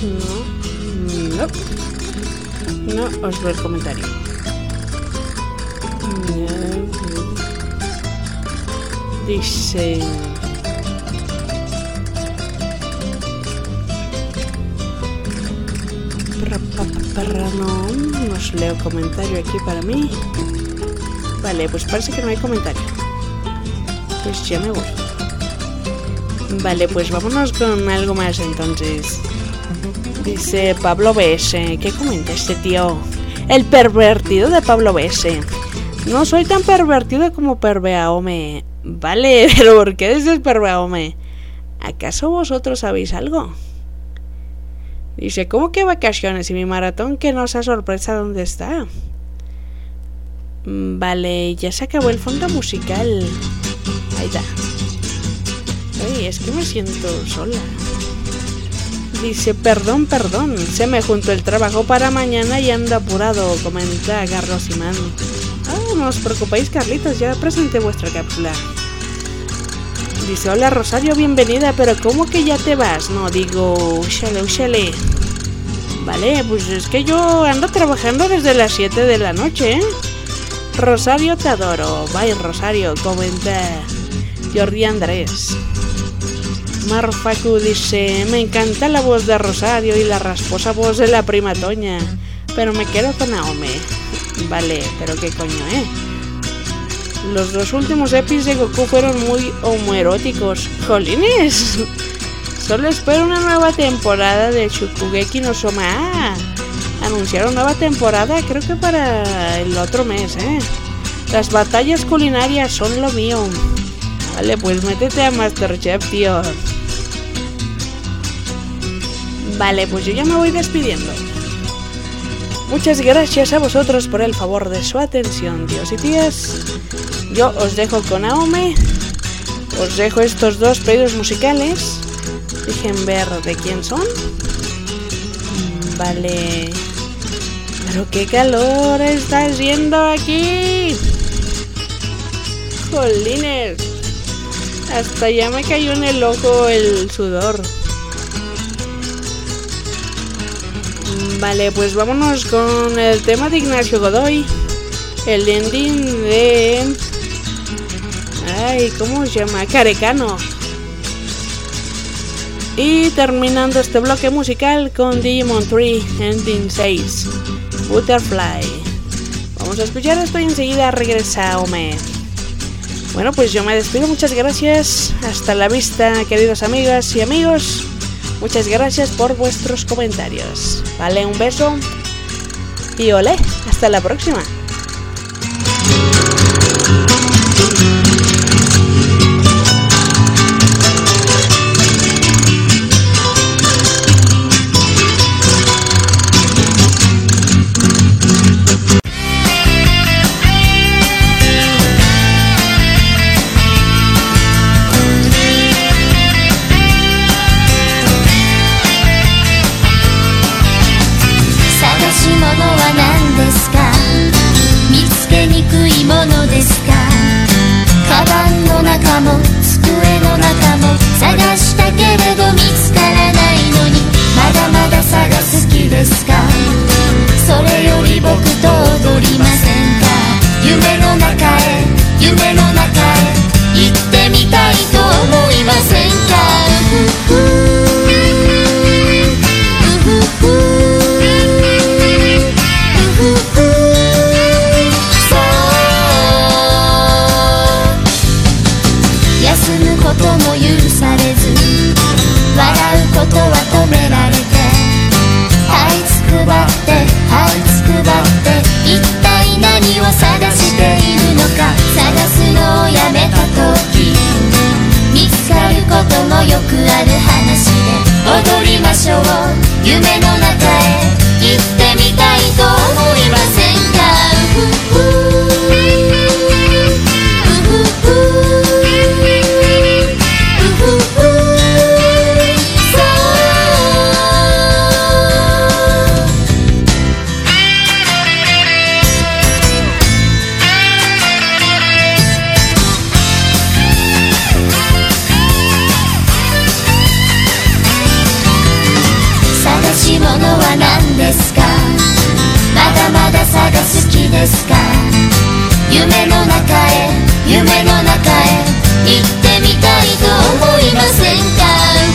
no, os veo el comentario. Dice... No os leo comentario aquí para mí. Vale, pues parece que no hay comentario. Pues ya me voy. Vale, pues vámonos con algo más entonces. Dice Pablo BS. ¿Qué comenta este tío? El pervertido de Pablo BS. No soy tan pervertido como Perbeaome. Vale, pero ¿por qué dices Perbeaome? ¿Acaso vosotros sabéis algo? Dice, ¿cómo que vacaciones? Y mi maratón que no sea sorpresa dónde está. Vale, ya se acabó el fondo musical. Ahí está. Ay, es que me siento sola. Dice, perdón, se me juntó el trabajo para mañana y ando apurado, comenta Carlos Simán. No os preocupéis, Carlitos, ya presenté vuestra cápsula. Dice, hola Rosario, bienvenida, pero ¿cómo que ya te vas? No, digo, úchale. Vale, pues es que yo ando trabajando desde las 7 de la noche, ¿eh? Rosario, te adoro. Bye, Rosario, comenta Jordi Andrés. Marfacu dice, me encanta la voz de Rosario y la rasposa voz de la prima Toña, pero me quedo con Aome. Vale, pero qué coño, Los dos últimos epis de Goku fueron muy homoeróticos. ¡Jolines! Solo espero una nueva temporada de Shokugeki no Soma. Anunciaron nueva temporada, creo que para el otro mes, Las batallas culinarias son lo mío. Vale, pues métete a Masterchef, tío. Vale, pues yo ya me voy despidiendo. Muchas gracias a vosotros por el favor de su atención, tíos y tías. Yo os dejo con Aome. Os dejo estos dos pedidos musicales. Dejen ver de quién son. Vale. Pero qué calor está haciendo aquí. Jolines. Hasta ya me cayó en el ojo el sudor. Vale, pues vámonos con el tema de Ignacio Godoy. El ending de... Ay, ¿cómo se llama? Carecano. Y terminando este bloque musical con Digimon 3 Ending 6 Butterfly. Vamos a escuchar esto y enseguida regresa Ome. Bueno, pues yo me despido, muchas gracias. Hasta la vista, queridos amigas y amigos. Muchas gracias por vuestros comentarios. Vale, un beso. Y olé, hasta la próxima. 人は止められて、はいつくばってはいつくばって、一体何を探しているのか。探すのをやめた時、見つかることもよくある話で、踊りましょう夢の中へ、行ってみたいと思いませんか。探し物は何ですか。まだまだ探す気ですか。夢の中へ夢の中へ、行ってみたいと思いませんか。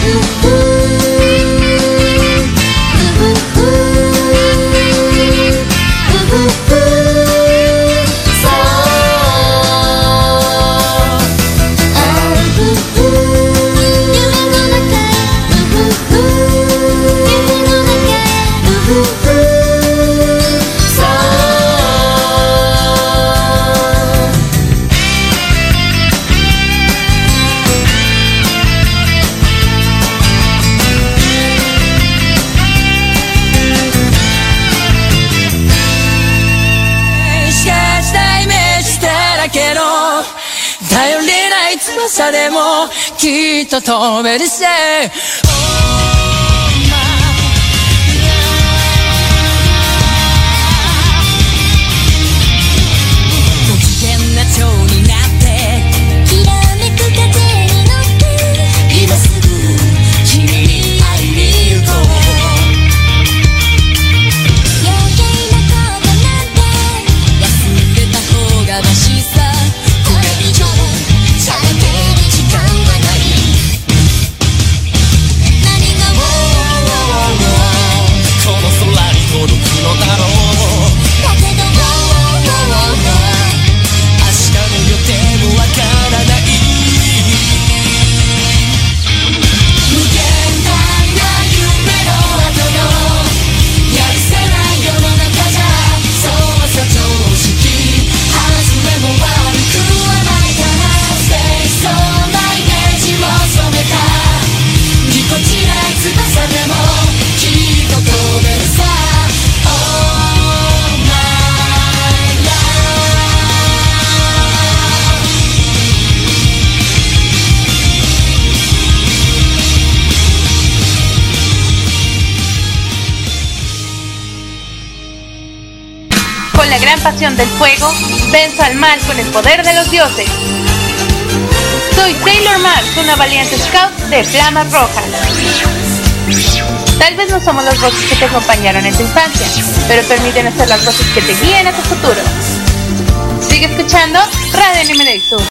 頼りない翼でもきっと飛べるせい。ご機嫌な蝶になってきらめく風に乗って、今すぐ君に会いに行こう。余計なことなんて忘れた方がマシさ。これ以上さらける時間はない。何がこの空に届くのだろう。だけど明日の予定もわからない。無限大な夢の後のやるせない世の中じゃ、そうさ常識外れも悪くはないから。ステイそうなイメージも染めたぎこちない翼でもきっと飛べるさ。Oh my love。 Con la gran pasión del fuego, venzo al mal con el poder de los dioses. Soy Sailor Mars, una valiente scout de flamas rojas. Tal vez no somos las voces que te acompañaron en tu infancia, pero permítenos ser las voces que te guíen a tu futuro. Sigue escuchando Radio Anime Nexus.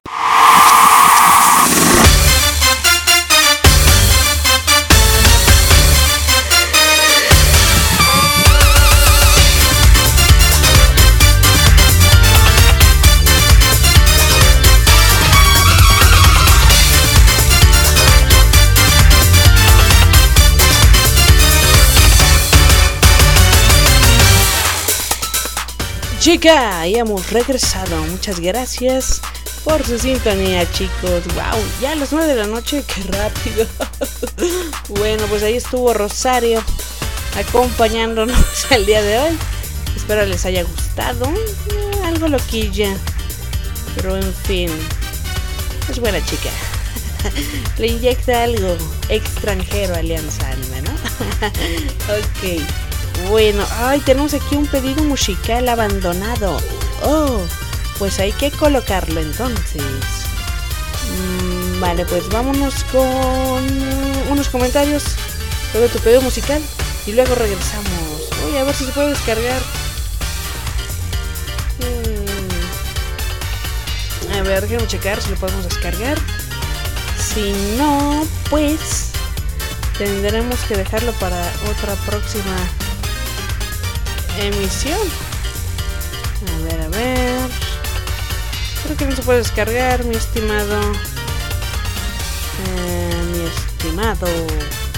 Chica, ya hemos regresado. Muchas gracias por su sintonía, chicos. Wow, ya a las 9 de la noche, qué rápido. Bueno, pues ahí estuvo Rosario acompañándonos el día de hoy. Espero les haya gustado. Algo loquilla, pero en fin, es buena chica. Le inyecta algo extranjero a Alianza Anime, ¿no? Ok. Bueno, ay, tenemos aquí un pedido musical abandonado. Oh, pues hay que colocarlo entonces. Vale, pues vámonos con unos comentarios sobre tu pedido musical y luego regresamos. Voy a ver si se puede descargar. A ver, déjenme checar si lo podemos descargar. Si no, pues tendremos que dejarlo para otra próxima emisión. A ver. Creo que no se puede descargar, mi estimado.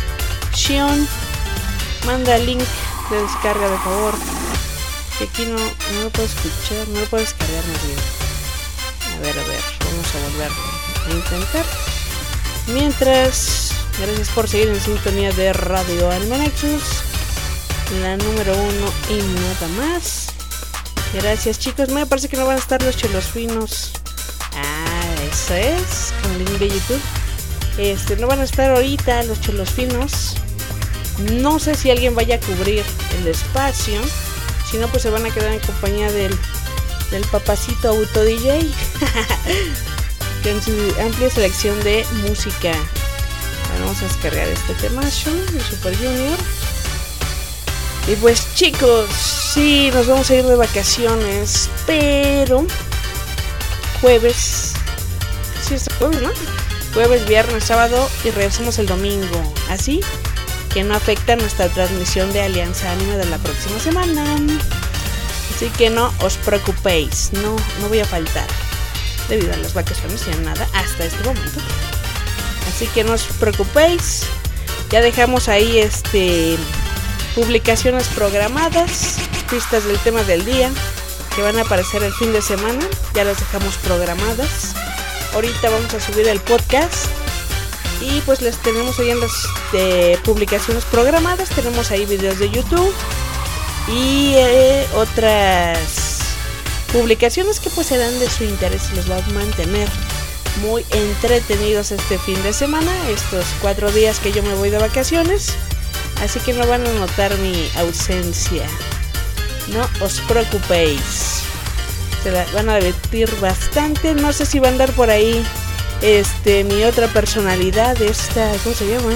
Shion, manda el link de descarga, de favor. Que aquí no lo puedo escuchar, no lo puedo descargar más bien. A ver, vamos a volverlo a intentar. Mientras, gracias por seguir en sintonía de Radio Anime Nexus, la número 1 y nada más. Gracias, chicos. Me parece que no van a estar los chelos finos. Eso es, con link de YouTube. No van a estar ahorita los chelos finos. No sé si alguien vaya a cubrir el espacio. Si no, pues se van a quedar en compañía del papacito Auto DJ. Con su amplia selección de música. Vamos a descargar este temazo de Super Junior. Y pues, chicos, sí, nos vamos a ir de vacaciones, pero jueves, sí, es jueves, ¿no? Jueves, viernes, sábado y regresamos el domingo. Así que no afecta nuestra transmisión de Alianza Anime de la próxima semana. Así que no os preocupéis, no voy a faltar debido a las vacaciones y a nada hasta este momento. Así que no os preocupéis. Ya dejamos ahí publicaciones programadas, pistas del tema del día que van a aparecer el fin de semana. Ya las dejamos programadas. Ahorita vamos a subir el podcast y pues les tenemos ahí en las publicaciones programadas. Tenemos ahí videos de YouTube y otras publicaciones que pues serán de su interés y los va a mantener muy entretenidos este fin de semana, estos 4 días que yo me voy de vacaciones. Así que no van a notar mi ausencia. No os preocupéis. Se la van a divertir bastante. No sé si va a andar por ahí mi otra personalidad, ¿cómo se llama?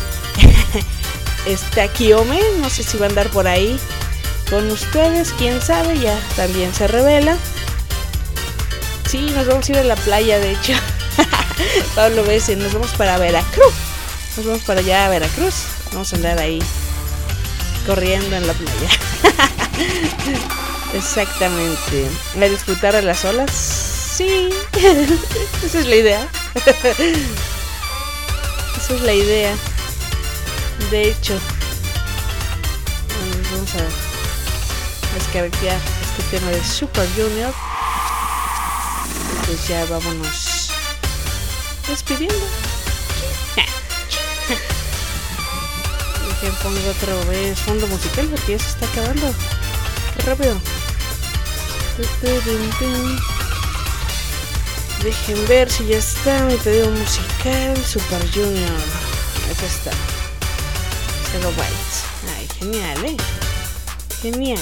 Kiyome, no sé si va a andar por ahí con ustedes, quién sabe, ya también se revela. Sí, nos vamos a ir a la playa, de hecho. Pablo Bese, nos vamos para Veracruz. Nos vamos para allá a Veracruz. Vamos a andar ahí corriendo en la playa. Exactamente. A disfrutar de las olas. Sí. Esa es la idea. Esa es la idea. De hecho, vamos a descargar este tema de Super Junior. Y pues ya vámonos despidiendo. Dejen pongo otra vez fondo musical porque ya se está acabando. Qué rápido. Dejen ver si ya está mi pedido musical. Super Junior. Aquí está. Zero Bytes. Ay, genial, genial.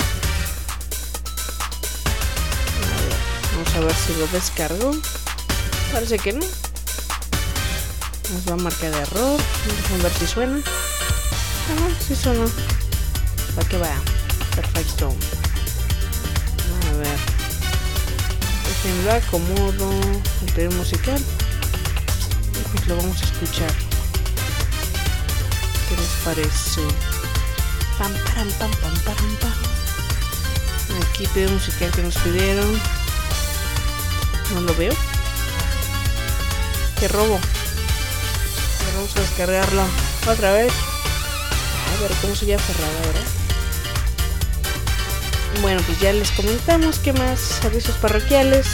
Vamos a ver si lo descargo. Parece que no. Nos va a marcar error. Vamos a ver si suena. Sí suena. ¿Para qué va? Perfecto. A ver. Déjenlo acomodo. El pedido musical. Y pues lo vamos a escuchar. ¿Qué les parece? Pam, param, pam, pam, param, pam. Aquí pedido musical que nos pidieron. No lo veo. Qué robo. Vamos a descargarlo otra vez. A ver cómo se llama cerrada, ¿verdad? Bueno, pues ya les comentamos. ¿Qué más? Avisos parroquiales.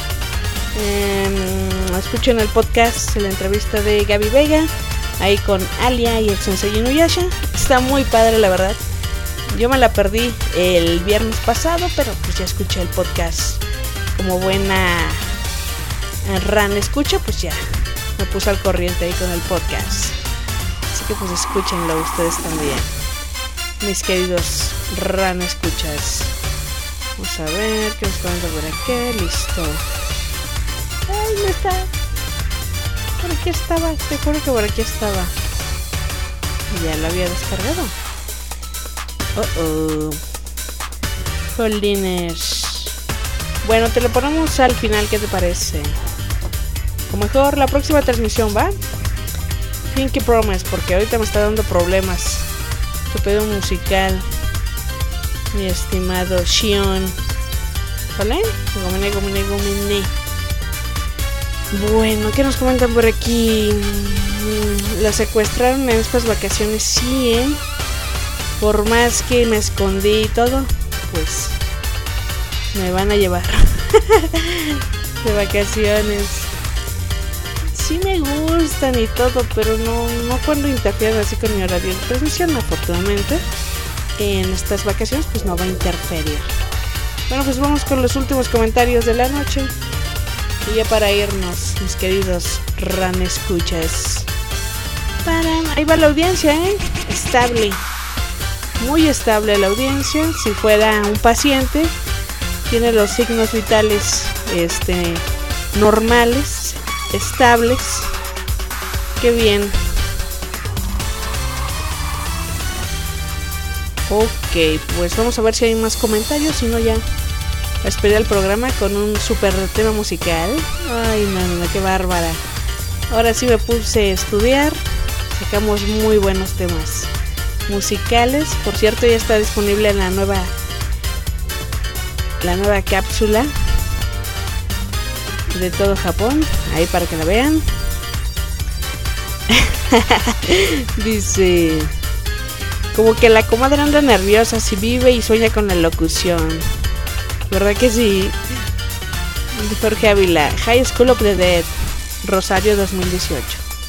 Escuchen el podcast, la entrevista de Gaby Vega, ahí con Alia y el Sensei Inuyasha. Está muy padre, la verdad. Yo me la perdí el viernes pasado, pero pues ya escuché el podcast. Como buena ran escucha, pues ya me puse al corriente ahí con el podcast. Así que pues escúchenlo ustedes también, mis queridos ran escuchas. Vamos a ver qué nos cuenta por aquí. Listo. Ay, no está. Por aquí estaba. Te juro que por aquí estaba. Ya lo había descargado. Jolines. Bueno, te lo ponemos al final. ¿Qué te parece? O mejor la próxima transmisión, ¿va? Pinky Promise, porque ahorita me está dando problemas tu pedido musical, mi estimado Shion. ¿Vale? Gomine. Bueno, ¿qué nos comentan por aquí? La secuestraron en estas vacaciones, sí, Por más que me escondí y todo, pues me van a llevar de vacaciones. Sí me gustan y todo, pero no cuando interfieren así con mi horario de transmisión. Afortunadamente, en estas vacaciones pues no va a interferir. Bueno, pues vamos con los últimos comentarios de la noche. Y ya para irnos, mis queridos ramescuchas. Ahí va la audiencia, estable. Muy estable la audiencia. Si fuera un paciente, tiene los signos vitales normales, estables. Qué bien. Ok, pues vamos a ver si hay más comentarios. Si no, ya esperé el programa con un super tema musical. Ay, no, qué bárbara. Ahora sí me puse a estudiar. Sacamos muy buenos temas musicales. Por cierto, ya está disponible la nueva cápsula de todo Japón. Ahí para que la vean. Dice: como que la comadre anda nerviosa si vive y sueña con la locución. ¿Verdad que sí? Jorge Ávila, High School of the Dead, Rosario 2018.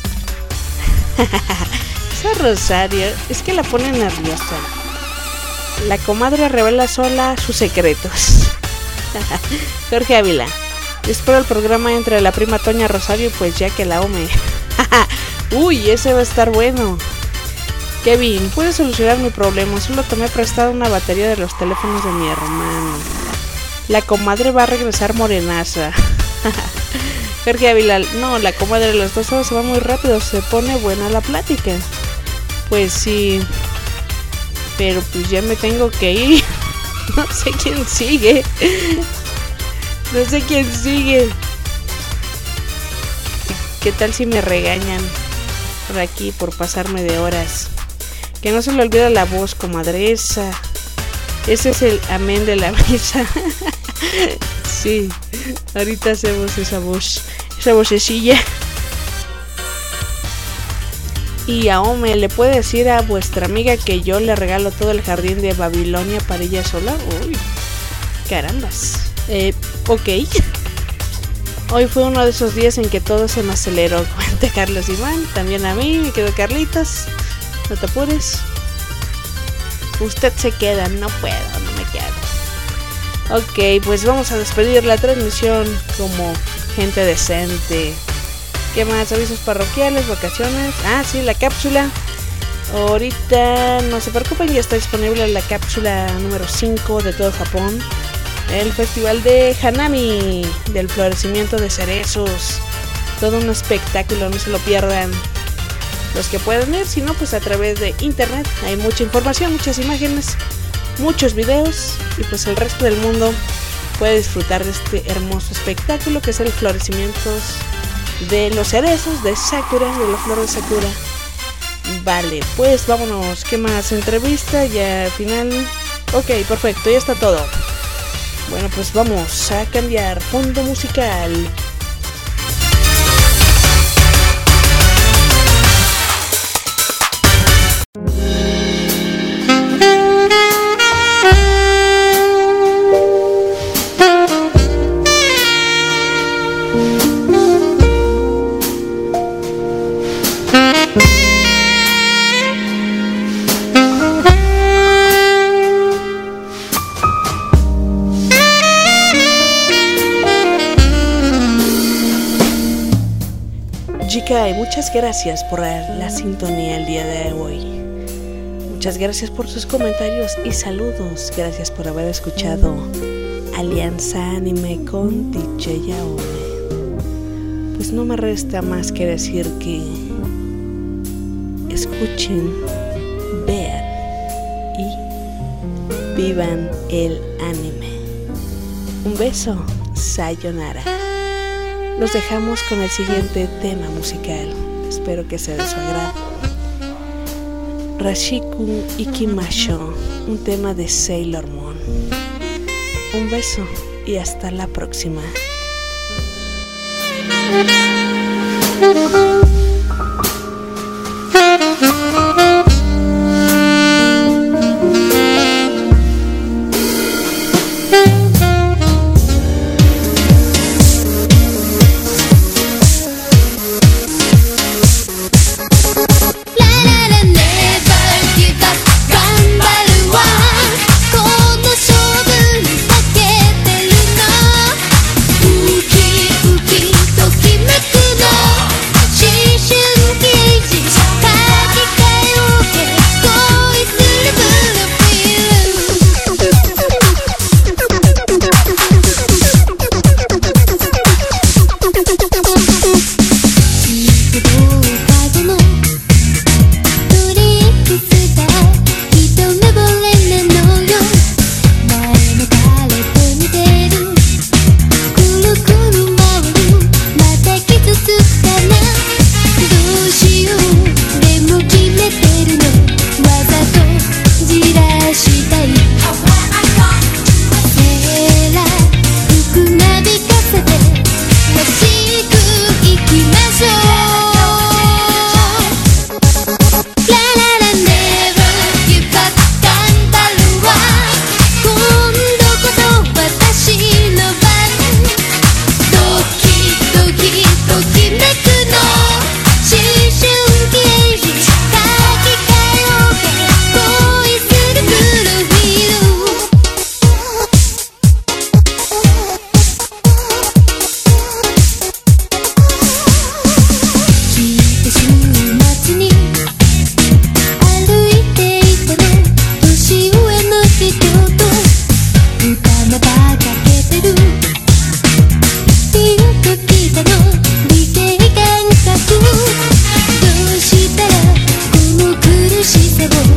Esa Rosario es que la pone nerviosa. La comadre revela sola sus secretos. Jorge Ávila, espero el programa entre la prima Toña Rosario y pues ya que la Ome. Uy, ese va a estar bueno. Kevin, ¿puedes solucionar mi problema? Solo tomé prestado una batería de los teléfonos de mi hermano. La comadre va a regresar morenaza. Jorge Ávila, no, la comadre de las 2 horas se va muy rápido, se pone buena la plática. Pues sí, pero pues ya me tengo que ir. No sé quién sigue. No sé quién sigue. ¿Qué tal si me regañan por aquí por pasarme de horas? Que no se le olvida la voz, comadresa. Ese es el amén de la misa. Sí, ahorita hacemos esa voz, esa vocecilla. Y Aome, ¿le puede decir a vuestra amiga que yo le regalo todo el jardín de Babilonia para ella sola? Uy, carambas. Ok. Hoy fue uno de esos días en que todo se me aceleró. Cuenta Carlos Iván, también a mí, me quedó Carlitos. No te apures. Usted se queda, no puedo, no me quedo. Ok, pues vamos a despedir la transmisión como gente decente. ¿Qué más? Avisos parroquiales, vacaciones. Ah, sí, la cápsula. Ahorita no se preocupen, ya está disponible la cápsula número 5 de todo Japón. El festival de Hanami, del florecimiento de cerezos. Todo un espectáculo, no se lo pierdan. Los que puedan ir, si no, pues a través de internet hay mucha información, muchas imágenes, muchos videos, y pues el resto del mundo puede disfrutar de este hermoso espectáculo que es el florecimiento de los cerezos, de Sakura, de la flor de Sakura. Vale, pues vámonos. ¿Qué más? Entrevista, ya final. Ok, perfecto, ya está todo. Bueno, pues vamos a cambiar fondo musical. Y muchas gracias por la sintonía el día de hoy. Muchas gracias por sus comentarios y saludos. Gracias por haber escuchado Alianza Anime con DJ Aome. Pues no me resta más que decir que escuchen, vean y vivan el anime. Un beso, sayonara. Nos dejamos con el siguiente tema musical. Espero que sea de su agrado. Rashiku Ikimasho, un tema de Sailor Moon. Un beso y hasta la próxima. けど